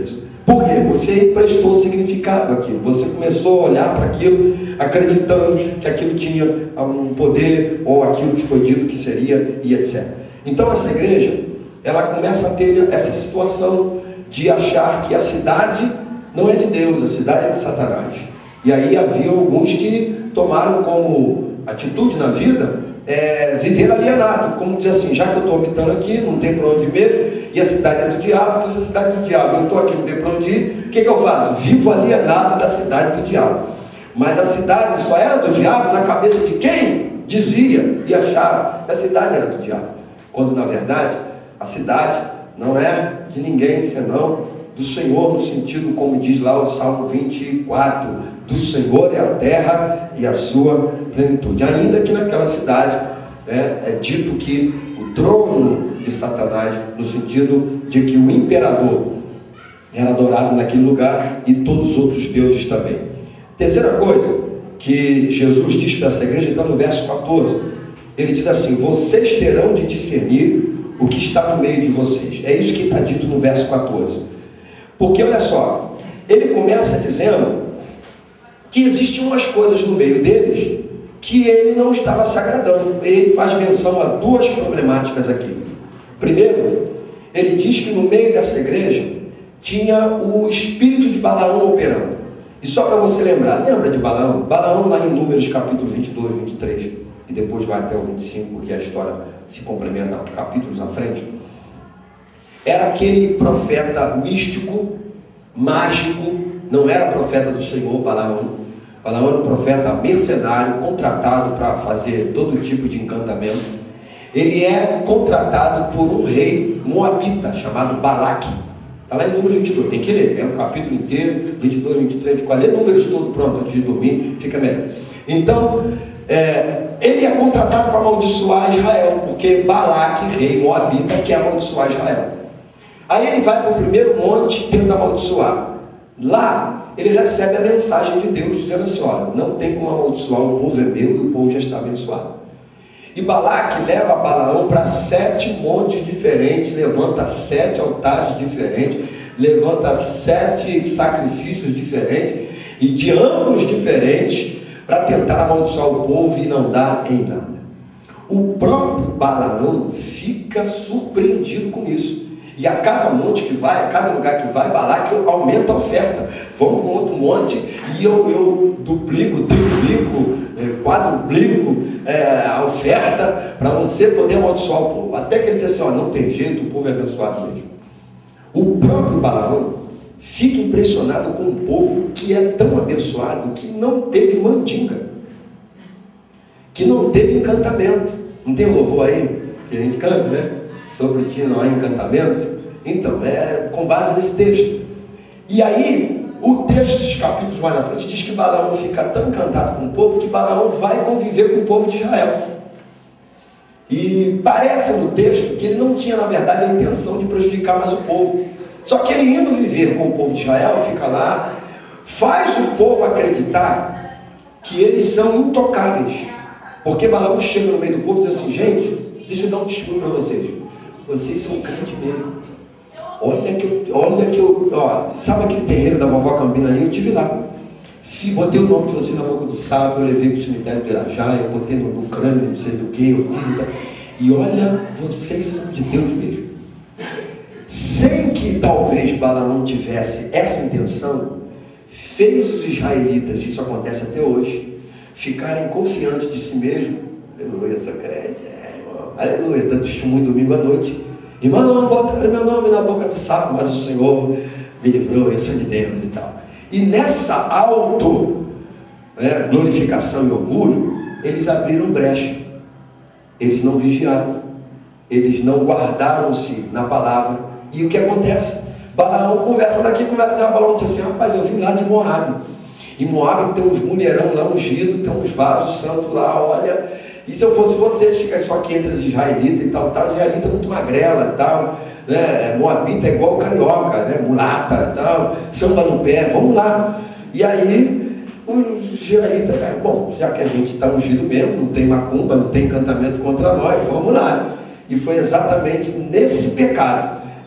Por quê? Você prestou significado àquilo, você começou a olhar para aquilo, acreditando que aquilo tinha um poder, ou aquilo que foi dito que seria, e etc. Então essa igreja, ela começa a ter essa situação de achar que a cidade não é de Deus, a cidade é de Satanás. E aí havia alguns que tomaram como atitude na vida viver alienado, como dizer assim, já que eu estou habitando aqui, não tem para onde ir mesmo, e a cidade é do diabo, então se a cidade é do diabo, eu estou aqui, não tem para onde ir, o que eu faço? Vivo alienado da cidade do diabo. Mas a cidade só era do diabo na cabeça de quem dizia e achava que a cidade era do diabo, quando na verdade a cidade não é de ninguém senão do Senhor, no sentido como diz lá o Salmo 24, do Senhor é a terra e a sua plenitude. Ainda que naquela cidade é dito que o trono de Satanás, no sentido de que o imperador era adorado naquele lugar e todos os outros deuses também. Terceira coisa que Jesus diz para essa igreja está no verso 14. Ele diz assim: vocês terão de discernir o que está no meio de vocês. É isso que está dito no verso 14. Porque olha só, ele começa dizendo que existem umas coisas no meio deles que ele não estava se agradando. Ele faz menção a duas problemáticas aqui. Primeiro, ele diz que no meio dessa igreja tinha o espírito de Balaão operando. E só para você lembrar, lembra de Balaão? Balaão lá em Números capítulo 22, 23, e depois vai até o 25, porque a história se complementa capítulos à frente. Era aquele profeta místico, mágico, não era profeta do Senhor, Balaão. Balaão era um profeta mercenário, contratado para fazer todo tipo de encantamento. Ele é contratado por um rei moabita, chamado Balaque. Está lá em Números 22, tem que ler, é um capítulo inteiro, 22, 23, 24, lê Números todo pronto antes de dormir, fica melhor. Então, ele é contratado para amaldiçoar Israel, porque Balaque, rei moabita, quer amaldiçoar Israel. Aí ele vai para o primeiro monte e tenta amaldiçoar. Lá, ele recebe a mensagem de Deus dizendo assim: olha, não tem como amaldiçoar, o povo é meu e o povo já está abençoado. E Balaque leva Balaão para 7 montes diferentes, levanta 7 altares diferentes, levanta 7 sacrifícios diferentes e de ângulos diferentes para tentar amaldiçoar o povo e não dá em nada. O próprio Balaão fica surpreendido com isso. E a cada monte que vai, a cada lugar que vai, Balaque aumenta a oferta. Vamos para um outro monte e eu duplico, triplico, quadruplico a oferta para você poder amaldiçoar o povo. Até que ele diz assim: ó, não tem jeito, o povo é abençoado mesmo. O próprio Balaão fica impressionado com um povo que é tão abençoado que não teve mandinga, que não teve encantamento. Não tem louvor aí que a gente canta, né? Sobre ti não há encantamento. Então, com base nesse texto. E aí, o texto dos capítulos mais na frente diz que Balaão fica tão encantado com o povo que Balaão vai conviver com o povo de Israel. E parece no texto que ele não tinha, na verdade, a intenção de prejudicar mais o povo. Só que ele indo viver com o povo de Israel, fica lá, faz o povo acreditar que eles são intocáveis. Porque Balaão chega no meio do povo e diz assim: gente, deixa eu dar um testemunho para vocês são crentes mesmo. Olha que eu, sabe aquele terreiro da vovó Cambina ali? Eu estive lá. Botei o nome de vocês na boca do sapo, eu levei para o cemitério de Irajá, eu botei no crânio, não sei do que, eu fiz. E olha, vocês são de Deus mesmo. Sem que talvez Balaão tivesse essa intenção, fez os israelitas, isso acontece até hoje, ficarem confiantes de si mesmo. Aleluia, sou crente, irmão. Aleluia, dando testemunho domingo à noite. Irmão, botaram meu nome na boca do sapo, mas o Senhor me livrou, eu sou de Deus e tal. E nessa glorificação e orgulho, eles abriram brecha. Eles não vigiaram. Eles não guardaram-se na palavra. E o que acontece? Balaão conversa daqui, conversa de lá. Balaão diz assim: rapaz, eu vim lá de Moabe. E Moabe tem uns mulherão lá ungidos, tem uns vasos santos lá, olha. E se eu fosse vocês, ficar só aqui entre os israelitas e tal, israelita é muito magrela e tal, né? Moabita é igual carioca, né? Mulata e tal, samba no pé, vamos lá. E aí, os israelitas, bom, já que a gente está ungido mesmo, não tem macumba, não tem encantamento contra nós, vamos lá. E foi exatamente nesse pecado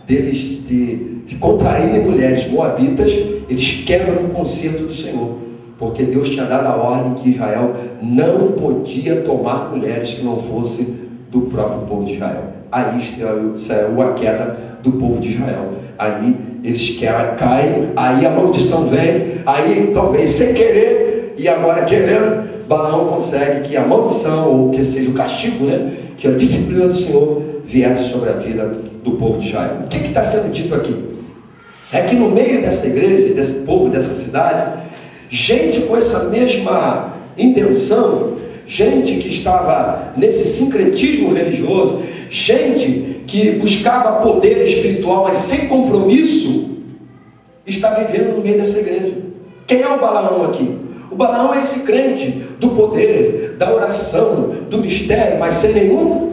deles se contraírem mulheres moabitas, eles quebram o concerto do Senhor, porque Deus tinha dado a ordem que Israel não podia tomar mulheres que não fossem do próprio povo de Israel. Aí saiu a queda do povo de Israel. Aí eles caem, aí a maldição vem, aí talvez sem querer e agora querendo, Balaão consegue que a maldição, ou que seja o castigo, que a disciplina do Senhor viesse sobre a vida do povo de Israel. O que está sendo dito aqui? É que no meio dessa igreja, desse povo, dessa cidade, gente com essa mesma intenção, gente que estava nesse sincretismo religioso, gente que buscava poder espiritual, mas sem compromisso, está vivendo no meio dessa igreja. Quem é o Balaão aqui? O Balaão é esse crente do poder, da oração, do mistério, mas sem nenhum,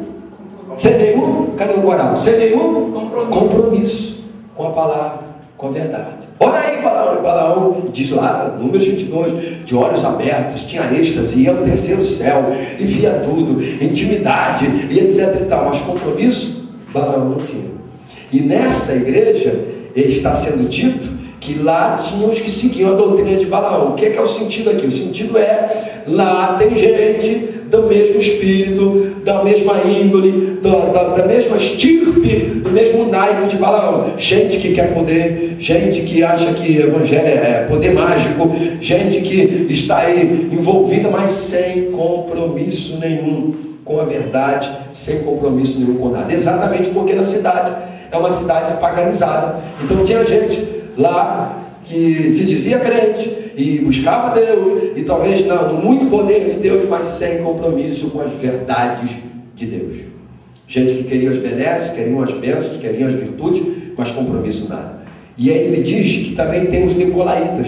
cadê o coral? Sem nenhum compromisso com a palavra, com a verdade. Ora aí, Balaão diz lá, Números 22, de olhos abertos, tinha êxtase, ia ao terceiro céu, e via tudo, intimidade, e etc e tal, mas compromisso, Balaão não tinha. E nessa igreja, está sendo dito que lá tinham os que seguiam a doutrina de Balaão. O que é o sentido aqui? O sentido é, lá tem gente do mesmo espírito, da mesma índole, da mesma estirpe, do mesmo naipe de Balaão. Gente que quer poder, gente que acha que evangelho é poder mágico, gente que está aí envolvida, mas sem compromisso nenhum com a verdade, sem compromisso nenhum com nada. Exatamente porque na cidade é uma cidade paganizada. Então tinha gente lá que se dizia crente e buscava Deus, e talvez não, muito poder de Deus, mas sem compromisso com as verdades de Deus. Gente que queria as benesses, queriam as bênçãos, queriam as virtudes, mas compromisso nada. E aí ele diz que também tem os nicolaítas.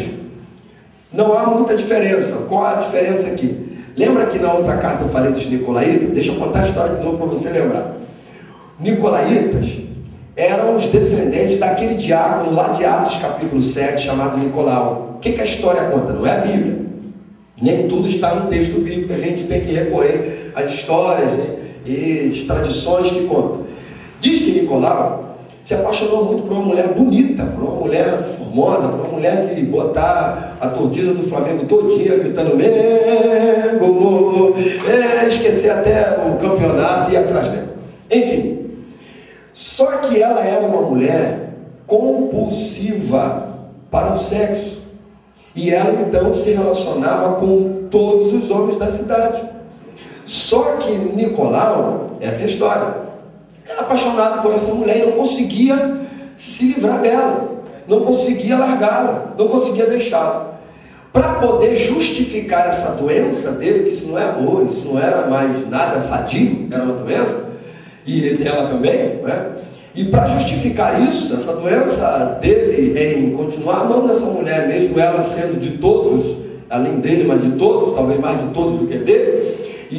Não há muita diferença. Qual a diferença aqui? Lembra que na outra carta eu falei dos nicolaítas? Deixa eu contar a história de novo para você lembrar. Nicolaítas eram os descendentes daquele diácono lá de Atos capítulo 7, chamado Nicolau. O que a história conta? Não é a Bíblia. Nem tudo está no texto bíblico, a gente tem que recorrer às histórias e às tradições que contam. Diz que Nicolau se apaixonou muito por uma mulher bonita, por uma mulher formosa, por uma mulher que botar a torcida do Flamengo todinha gritando Mengo, esquecer até o campeonato e ir atrás dela. Enfim, só que ela era uma mulher compulsiva para o sexo. E ela então se relacionava com todos os homens da cidade. Só que Nicolau, essa é a história, era apaixonado por essa mulher e não conseguia se livrar dela, não conseguia largá-la, não conseguia deixá-la. Para poder justificar essa doença dele, que isso não é amor, isso não era mais nada sadio, era uma doença, e dela também, E para justificar isso, essa doença dele em continuar amando essa mulher, mesmo ela sendo de todos, além dele, mas de todos, talvez mais de todos do que dele,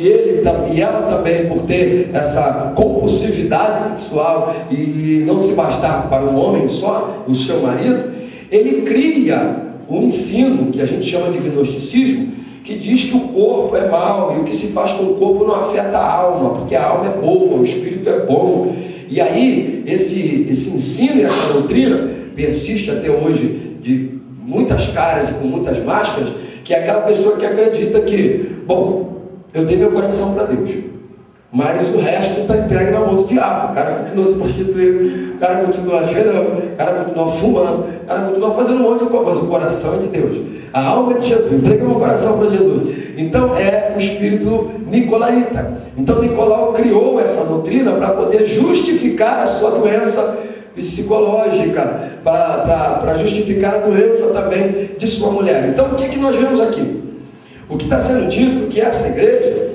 e ela também, por ter essa compulsividade sexual e não se bastar para um homem só, o seu marido, ele cria um ensino que a gente chama de gnosticismo, que diz que o corpo é mau e o que se faz com o corpo não afeta a alma, porque a alma é boa, o espírito é bom. E aí, esse ensino e essa doutrina persiste até hoje de muitas caras e com muitas máscaras, que é aquela pessoa que acredita que, bom, eu dei meu coração para Deus, mas o resto está entregue na mão do diabo. O cara continua se prostituindo, o cara continua cheirando, o cara continua fumando, o cara continua fazendo um monte de coisa, mas o coração é de Deus. A alma é de Jesus, entrega meu coração para Jesus. Então é o espírito nicolaíta. Então Nicolau criou essa doutrina para poder justificar a sua doença psicológica, para justificar a doença também de sua mulher. Então o que nós vemos aqui? O que está sendo dito é que essa igreja,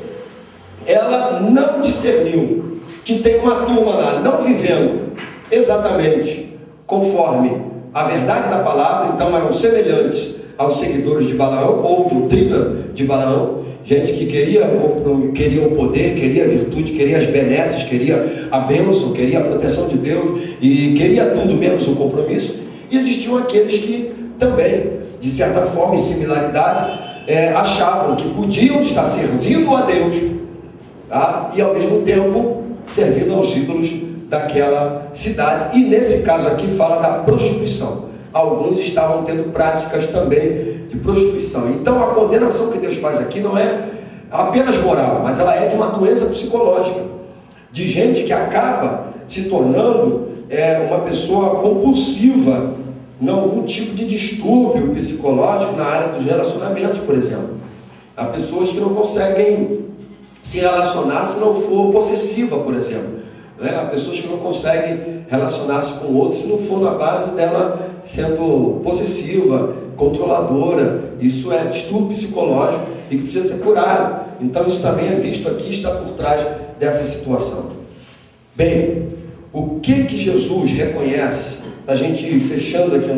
ela não discerniu que tem uma turma lá não vivendo exatamente conforme a verdade da palavra, então eram semelhantes aos seguidores de Balaão, ou doutrina de Balaão, gente que queria o poder, queria a virtude, queria as benesses, queria a bênção, queria a proteção de Deus, e queria tudo menos o compromisso. E existiam aqueles que também, de certa forma, em similaridade, achavam que podiam estar servindo a Deus, tá? E ao mesmo tempo servindo aos ídolos daquela cidade. E nesse caso aqui fala da prostituição. Alguns estavam tendo práticas também de prostituição. Então a condenação que Deus faz aqui não é apenas moral, mas ela é de uma doença psicológica, de gente que acaba se tornando uma pessoa compulsiva em algum tipo de distúrbio psicológico na área dos relacionamentos, por exemplo. Há pessoas que não conseguem se relacionar se não for possessiva, por exemplo. Há pessoas que não conseguem relacionar-se com outros se não for na base dela sendo possessiva, controladora. Isso é distúrbio psicológico e que precisa ser curado. Então isso também é visto aqui, está por trás dessa situação. Bem, o que Jesus reconhece, a gente ir fechando aqui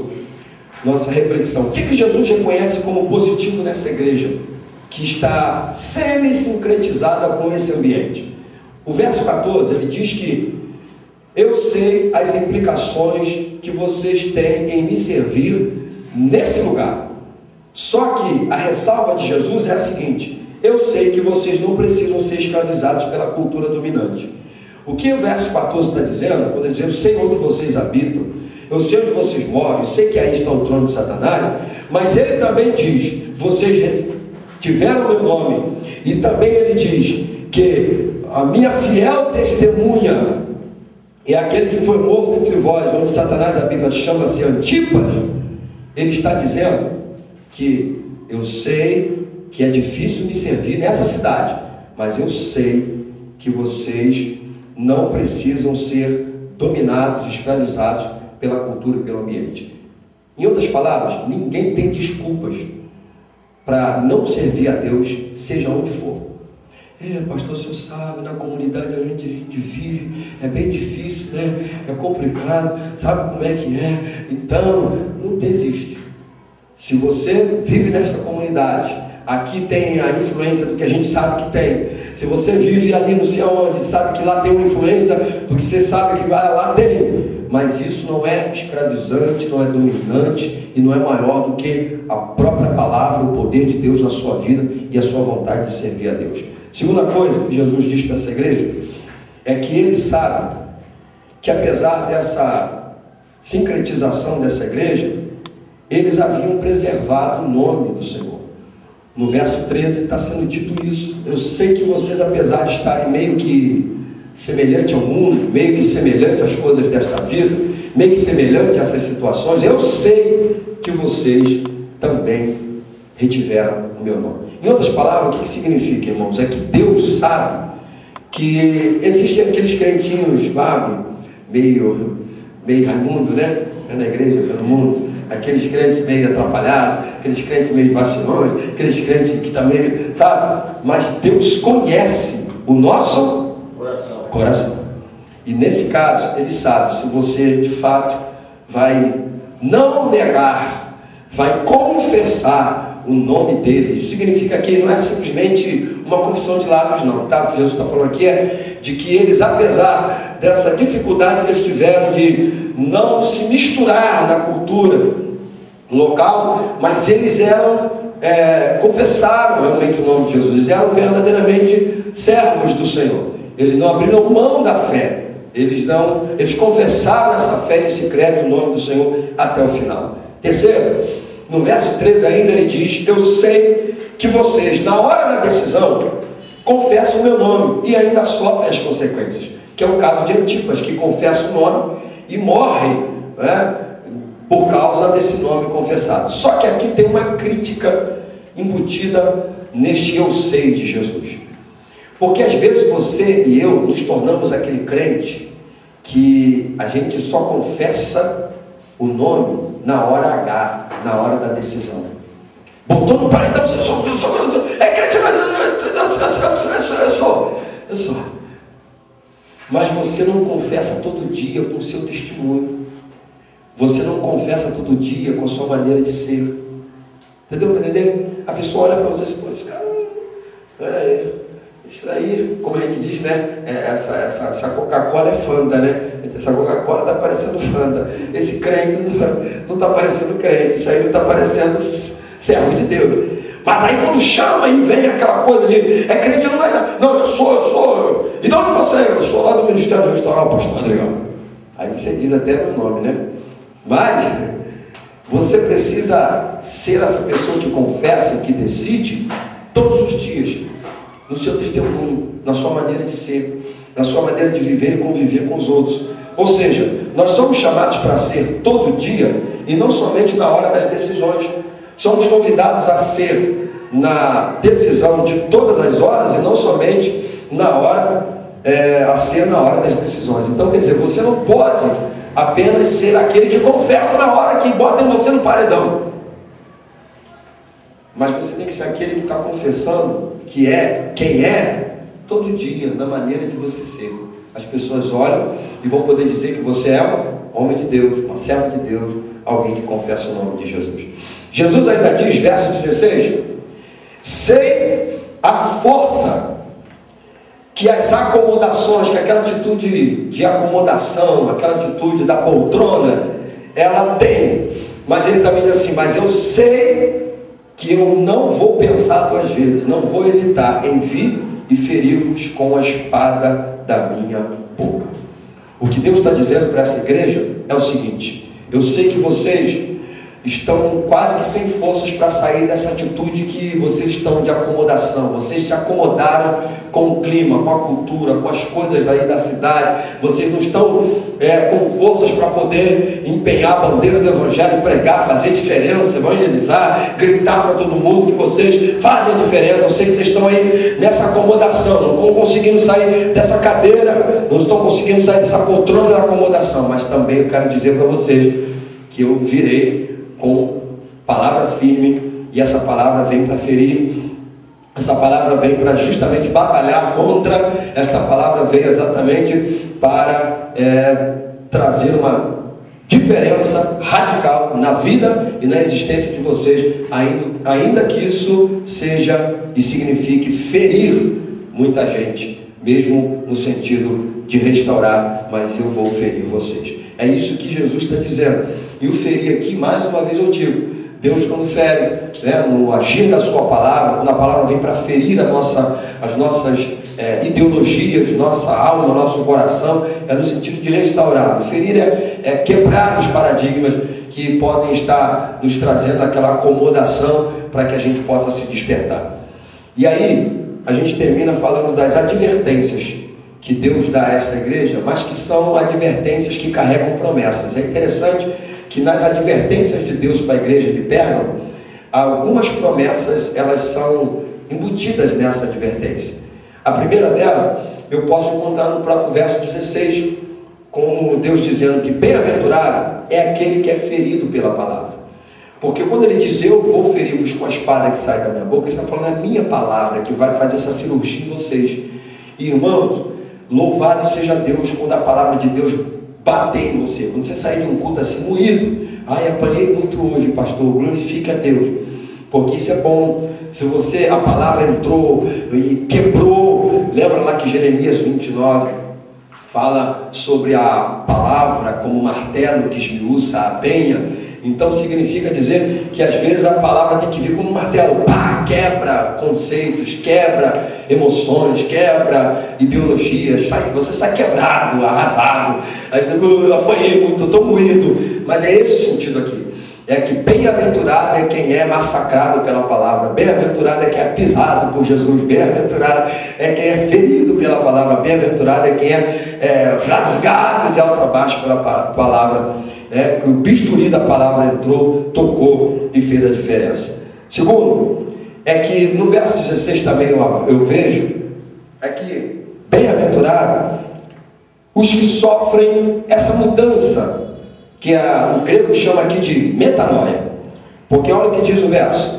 nossa reflexão, o que Jesus reconhece como positivo nessa igreja, que está semi-sincretizada com esse ambiente? O verso 14, ele diz que eu sei as implicações que vocês têm em me servir nesse lugar. Só que a ressalva de Jesus é a seguinte: eu sei que vocês não precisam ser escravizados pela cultura dominante. O que o verso 14 está dizendo, quando ele diz, eu sei onde vocês habitam, eu sei onde vocês moram, eu sei que aí está o trono de Satanás, mas ele também diz, vocês tiveram meu nome, e também ele diz que a minha fiel testemunha é aquele que foi morto entre vós, onde Satanás, a Bíblia chama-se Antipas. Ele está dizendo que eu sei que é difícil me servir nessa cidade, mas eu sei que vocês não precisam ser dominados, escravizados pela cultura e pelo ambiente. Em outras palavras, ninguém tem desculpas para não servir a Deus, seja onde for. Pastor, o senhor sabe, na comunidade onde a gente vive, é bem difícil, né? É complicado, sabe como é que é? Então, não desiste. Se você vive nesta comunidade, aqui tem a influência do que a gente sabe que tem. Se você vive ali não sei aonde, sabe que lá tem uma influência do que você sabe que vai lá, tem. Mas isso não é escravizante, não é dominante e não é maior do que a própria palavra, o poder de Deus na sua vida e a sua vontade de servir a Deus. Segunda coisa que Jesus diz para essa igreja é que ele sabe que apesar dessa sincretização dessa igreja, eles haviam preservado o nome do Senhor. No verso 13 está sendo dito isso. Eu sei que vocês, apesar de estarem meio que semelhante ao mundo, meio que semelhante às coisas desta vida, meio que semelhante a essas situações, eu sei que vocês também retiveram o meu nome. Em outras palavras, o que significa, irmãos? É que Deus sabe que existem aqueles crentinhos vagos, meio Raimundo, né? Na igreja, pelo mundo, aqueles crentes meio atrapalhados, aqueles crentes meio vacilões, aqueles crentes que também, sabe? Mas Deus conhece o nosso coração. E nesse caso, Ele sabe se você de fato vai não negar, vai confessar o nome dele. Isso significa que não é simplesmente uma confissão de lábios, não, tá? O que Jesus está falando aqui é de que eles, apesar dessa dificuldade que eles tiveram de não se misturar na cultura local, mas eles confessaram realmente o nome de Jesus, eles eram verdadeiramente servos do Senhor. Eles não abriram mão da fé, eles confessaram essa fé, esse credo no nome do Senhor até o final. Terceiro, no verso 13 ainda ele diz, eu sei que vocês, na hora da decisão, confessam o meu nome e ainda sofrem as consequências, que é o caso de Antipas, que confessa o nome e morre, né, por causa desse nome confessado. Só que aqui tem uma crítica embutida neste eu sei de Jesus. Porque às vezes você e eu nos tornamos aquele crente que a gente só confessa o nome na hora H, na hora da decisão. Botou no paredão, eu sou crente, eu sou. Mas você não confessa todo dia com o seu testemunho. Você não confessa todo dia com a sua maneira de ser. Entendeu para entender? A pessoa olha para você e diz, pô, esse cara, isso aí, como a gente diz, né? Essa Coca-Cola é Fanta, né? Essa Coca-Cola está parecendo Fanta. Esse crente não está parecendo crente. Isso aí não está parecendo servo de Deus. Mas aí quando chama e vem aquela coisa de crente não é. Não, eu E de onde você é? Eu sou lá do Ministério Restaurar, pastor Adriano. Aí você diz até meu nome, né? Mas você precisa ser essa pessoa que confessa, que decide todos os dias, no seu testemunho, na sua maneira de ser, na sua maneira de viver e conviver com os outros. Ou seja, nós somos chamados para ser todo dia e não somente na hora das decisões. Somos convidados a ser na decisão de todas as horas e não somente na hora, a ser na hora das decisões. Então, quer dizer, você não pode apenas ser aquele que confessa na hora que bota você no paredão. Mas você tem que ser aquele que está confessando que é quem é todo dia, na maneira de você ser. As pessoas olham e vão poder dizer que você é um homem de Deus, uma serva de Deus, alguém que confessa o nome de Jesus. Jesus ainda diz, verso 16: sei a força que as acomodações, que aquela atitude de acomodação, aquela atitude da poltrona, ela tem. Mas ele também diz assim, mas eu sei que eu não vou pensar duas vezes, não vou hesitar em vir e ferir-vos com a espada da minha boca. O que Deus está dizendo para essa igreja é o seguinte: eu sei que vocês estão quase que sem forças para sair dessa atitude que vocês estão de acomodação. Vocês se acomodaram com o clima, com a cultura, com as coisas aí da cidade. Vocês não estão com forças para poder empenhar a bandeira do Evangelho, pregar, fazer diferença, evangelizar, gritar para todo mundo que vocês fazem diferença. Eu sei que vocês estão aí nessa acomodação, não estão conseguindo sair dessa cadeira, não estão conseguindo sair dessa poltrona da acomodação. Mas também eu quero dizer para vocês que eu virei com palavra firme, e essa palavra vem para ferir, essa palavra vem para justamente batalhar contra, esta palavra veio exatamente para trazer uma diferença radical na vida e na existência de vocês, ainda que isso seja e signifique ferir muita gente, mesmo no sentido de restaurar, mas eu vou ferir vocês. É isso que Jesus está dizendo. E o ferir aqui, mais uma vez eu digo, Deus quando fere, no agir da sua palavra, quando a palavra vem para ferir as nossas ideologias, nossa alma, nosso coração, é no sentido de restaurar. O ferir é quebrar os paradigmas que podem estar nos trazendo aquela acomodação para que a gente possa se despertar. E aí, a gente termina falando das advertências que Deus dá a essa igreja, mas que são advertências que carregam promessas. É interessante que nas advertências de Deus para a igreja de Pérgamo, algumas promessas elas são embutidas nessa advertência. A primeira dela, eu posso encontrar no próprio verso 16, como Deus dizendo que bem-aventurado é aquele que é ferido pela palavra. Porque quando ele diz, eu vou ferir-vos com a espada que sai da minha boca, ele está falando, é a minha palavra que vai fazer essa cirurgia em vocês. E, irmãos, louvado seja Deus quando a palavra de Deus bater em você. Quando você sair de um culto assim, moído, apanhei muito hoje, pastor, glorifique a Deus, porque isso é bom. Se a palavra entrou e quebrou, lembra lá que Jeremias 29 fala sobre a palavra como martelo que esmiuça a penha. Então significa dizer que às vezes a palavra tem que vir como um martelo, quebra conceitos, quebra emoções, quebra ideologias, você sai quebrado, arrasado. Aí eu apanhei muito, estou moído. Mas é esse o sentido aqui. É que bem-aventurado é quem é massacrado pela palavra, bem-aventurado é quem é pisado por Jesus, bem-aventurado é quem é ferido pela palavra, bem-aventurado é quem é rasgado de alto a baixo pela palavra, que o bisturi da palavra entrou, tocou e fez a diferença. Segundo, é que no verso 16 também eu vejo, é que bem-aventurado os que sofrem essa mudança, que o grego chama aqui de metanoia. Porque olha o que diz o verso: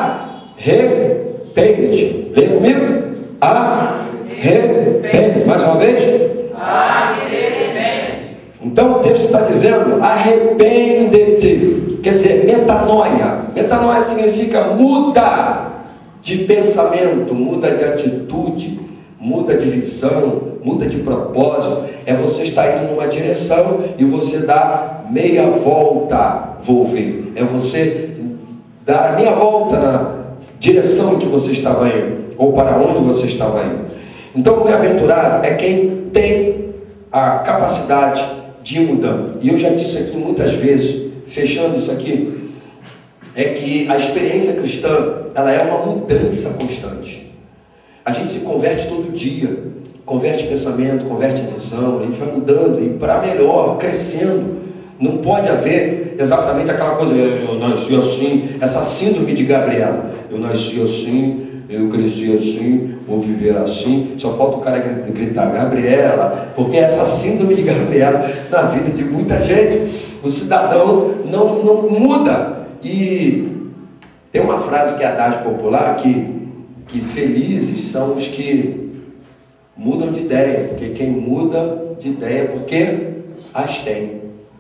arrepende. Leia comigo. Arrepende. Mais uma vez. Arrepende. Então o texto está dizendo: arrepende-te. Quer dizer, metanoia. Metanoia significa muda de pensamento, muda de atitude, muda de visão, muda de propósito. É você estar indo numa direção e você dá meia volta, vou ver. É você dar a meia volta na direção que você estava indo, ou para onde você estava indo. Então, o bem-aventurado é quem tem a capacidade de ir mudando. E eu já disse aqui muitas vezes, fechando isso aqui, é que a experiência cristã, ela é uma mudança constante. A gente se converte todo dia, converte pensamento, converte visão, a gente vai mudando e para melhor, crescendo. Não pode haver exatamente aquela coisa, eu nasci assim, essa síndrome de Gabriela. Eu nasci assim, eu cresci assim, vou viver assim. Só falta o cara gritar, Gabriela, porque essa síndrome de Gabriela na vida de muita gente, o cidadão não muda. E tem uma frase que é adagio popular, que felizes são os que mudam de ideia, porque quem muda de ideia, porque as tem.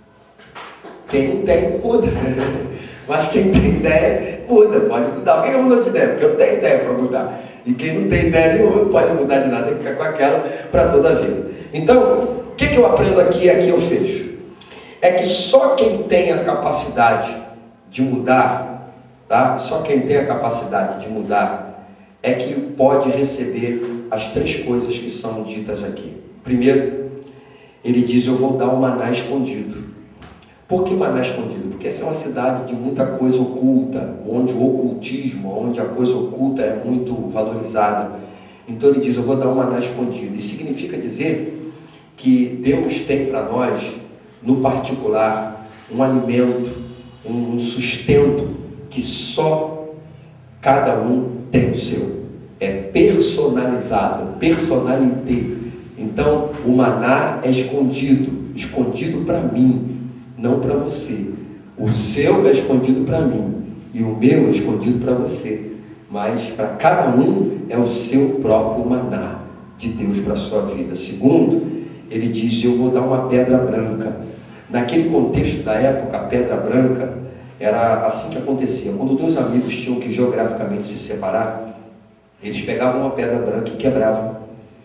Quem não tem, muda. Mas quem tem ideia, muda, pode mudar. Quem mudou de ideia? Porque eu tenho ideia para mudar. E quem não tem ideia nenhuma, não pode mudar de nada, tem que ficar com aquela para toda a vida. Então, o que eu aprendo aqui e aqui eu fecho? É que só quem tem a capacidade de mudar, tá? Só quem tem a capacidade de mudar é que pode receber as três coisas que são ditas aqui. Primeiro, ele diz, eu vou dar um maná escondido. Por que maná escondido? Porque essa é uma cidade de muita coisa oculta, onde o ocultismo, onde a coisa oculta é muito valorizada. Então ele diz, eu vou dar um maná escondido. E significa dizer que Deus tem para nós, no particular, um alimento, um sustento que só cada um tem o seu. É personalizado, personalité. Então o maná é escondido para mim. Não para você. O seu é escondido para mim e o meu é escondido para você. Mas para cada um é o seu próprio maná de Deus para a sua vida. Segundo, ele diz, eu vou dar uma pedra branca. Naquele contexto da época, a pedra branca era assim que acontecia. Quando dois amigos tinham que geograficamente se separar, eles pegavam uma pedra branca e quebravam.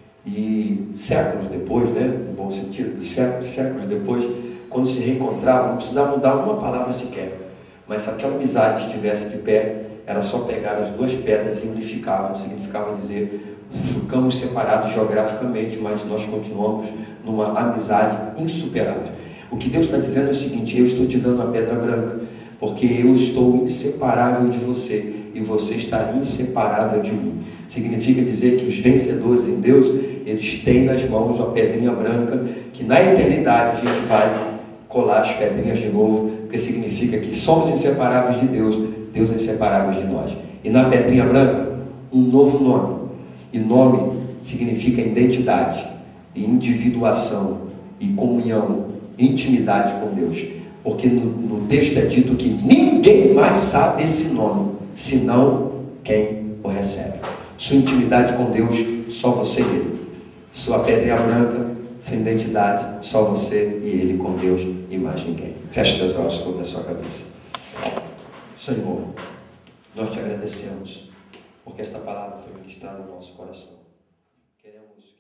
E séculos depois, no bom sentido, séculos depois, quando se reencontravam, não precisava mudar uma palavra sequer. Mas se aquela amizade estivesse de pé, era só pegar as duas pedras e unificavam. Significava dizer, ficamos separados geograficamente, mas nós continuamos numa amizade insuperável. O que Deus está dizendo é o seguinte, eu estou te dando a pedra branca, porque eu estou inseparável de você, e você está inseparável de mim. Significa dizer que os vencedores em Deus, eles têm nas mãos a pedrinha branca, que na eternidade a gente vai colar as pedrinhas de novo, porque significa que somos inseparáveis de Deus, Deus é inseparável de nós. E na pedrinha branca, um novo nome. E nome significa identidade, e individuação, e comunhão, intimidade com Deus. Porque no texto é dito que ninguém mais sabe esse nome, senão quem o recebe. Sua intimidade com Deus, só você e Ele. Sua pedrinha branca, sua identidade, só você e Ele com Deus e mais ninguém. Feche seus olhos sobre a sua cabeça. Senhor, nós te agradecemos, porque esta palavra foi ministrada no nosso coração. Queremos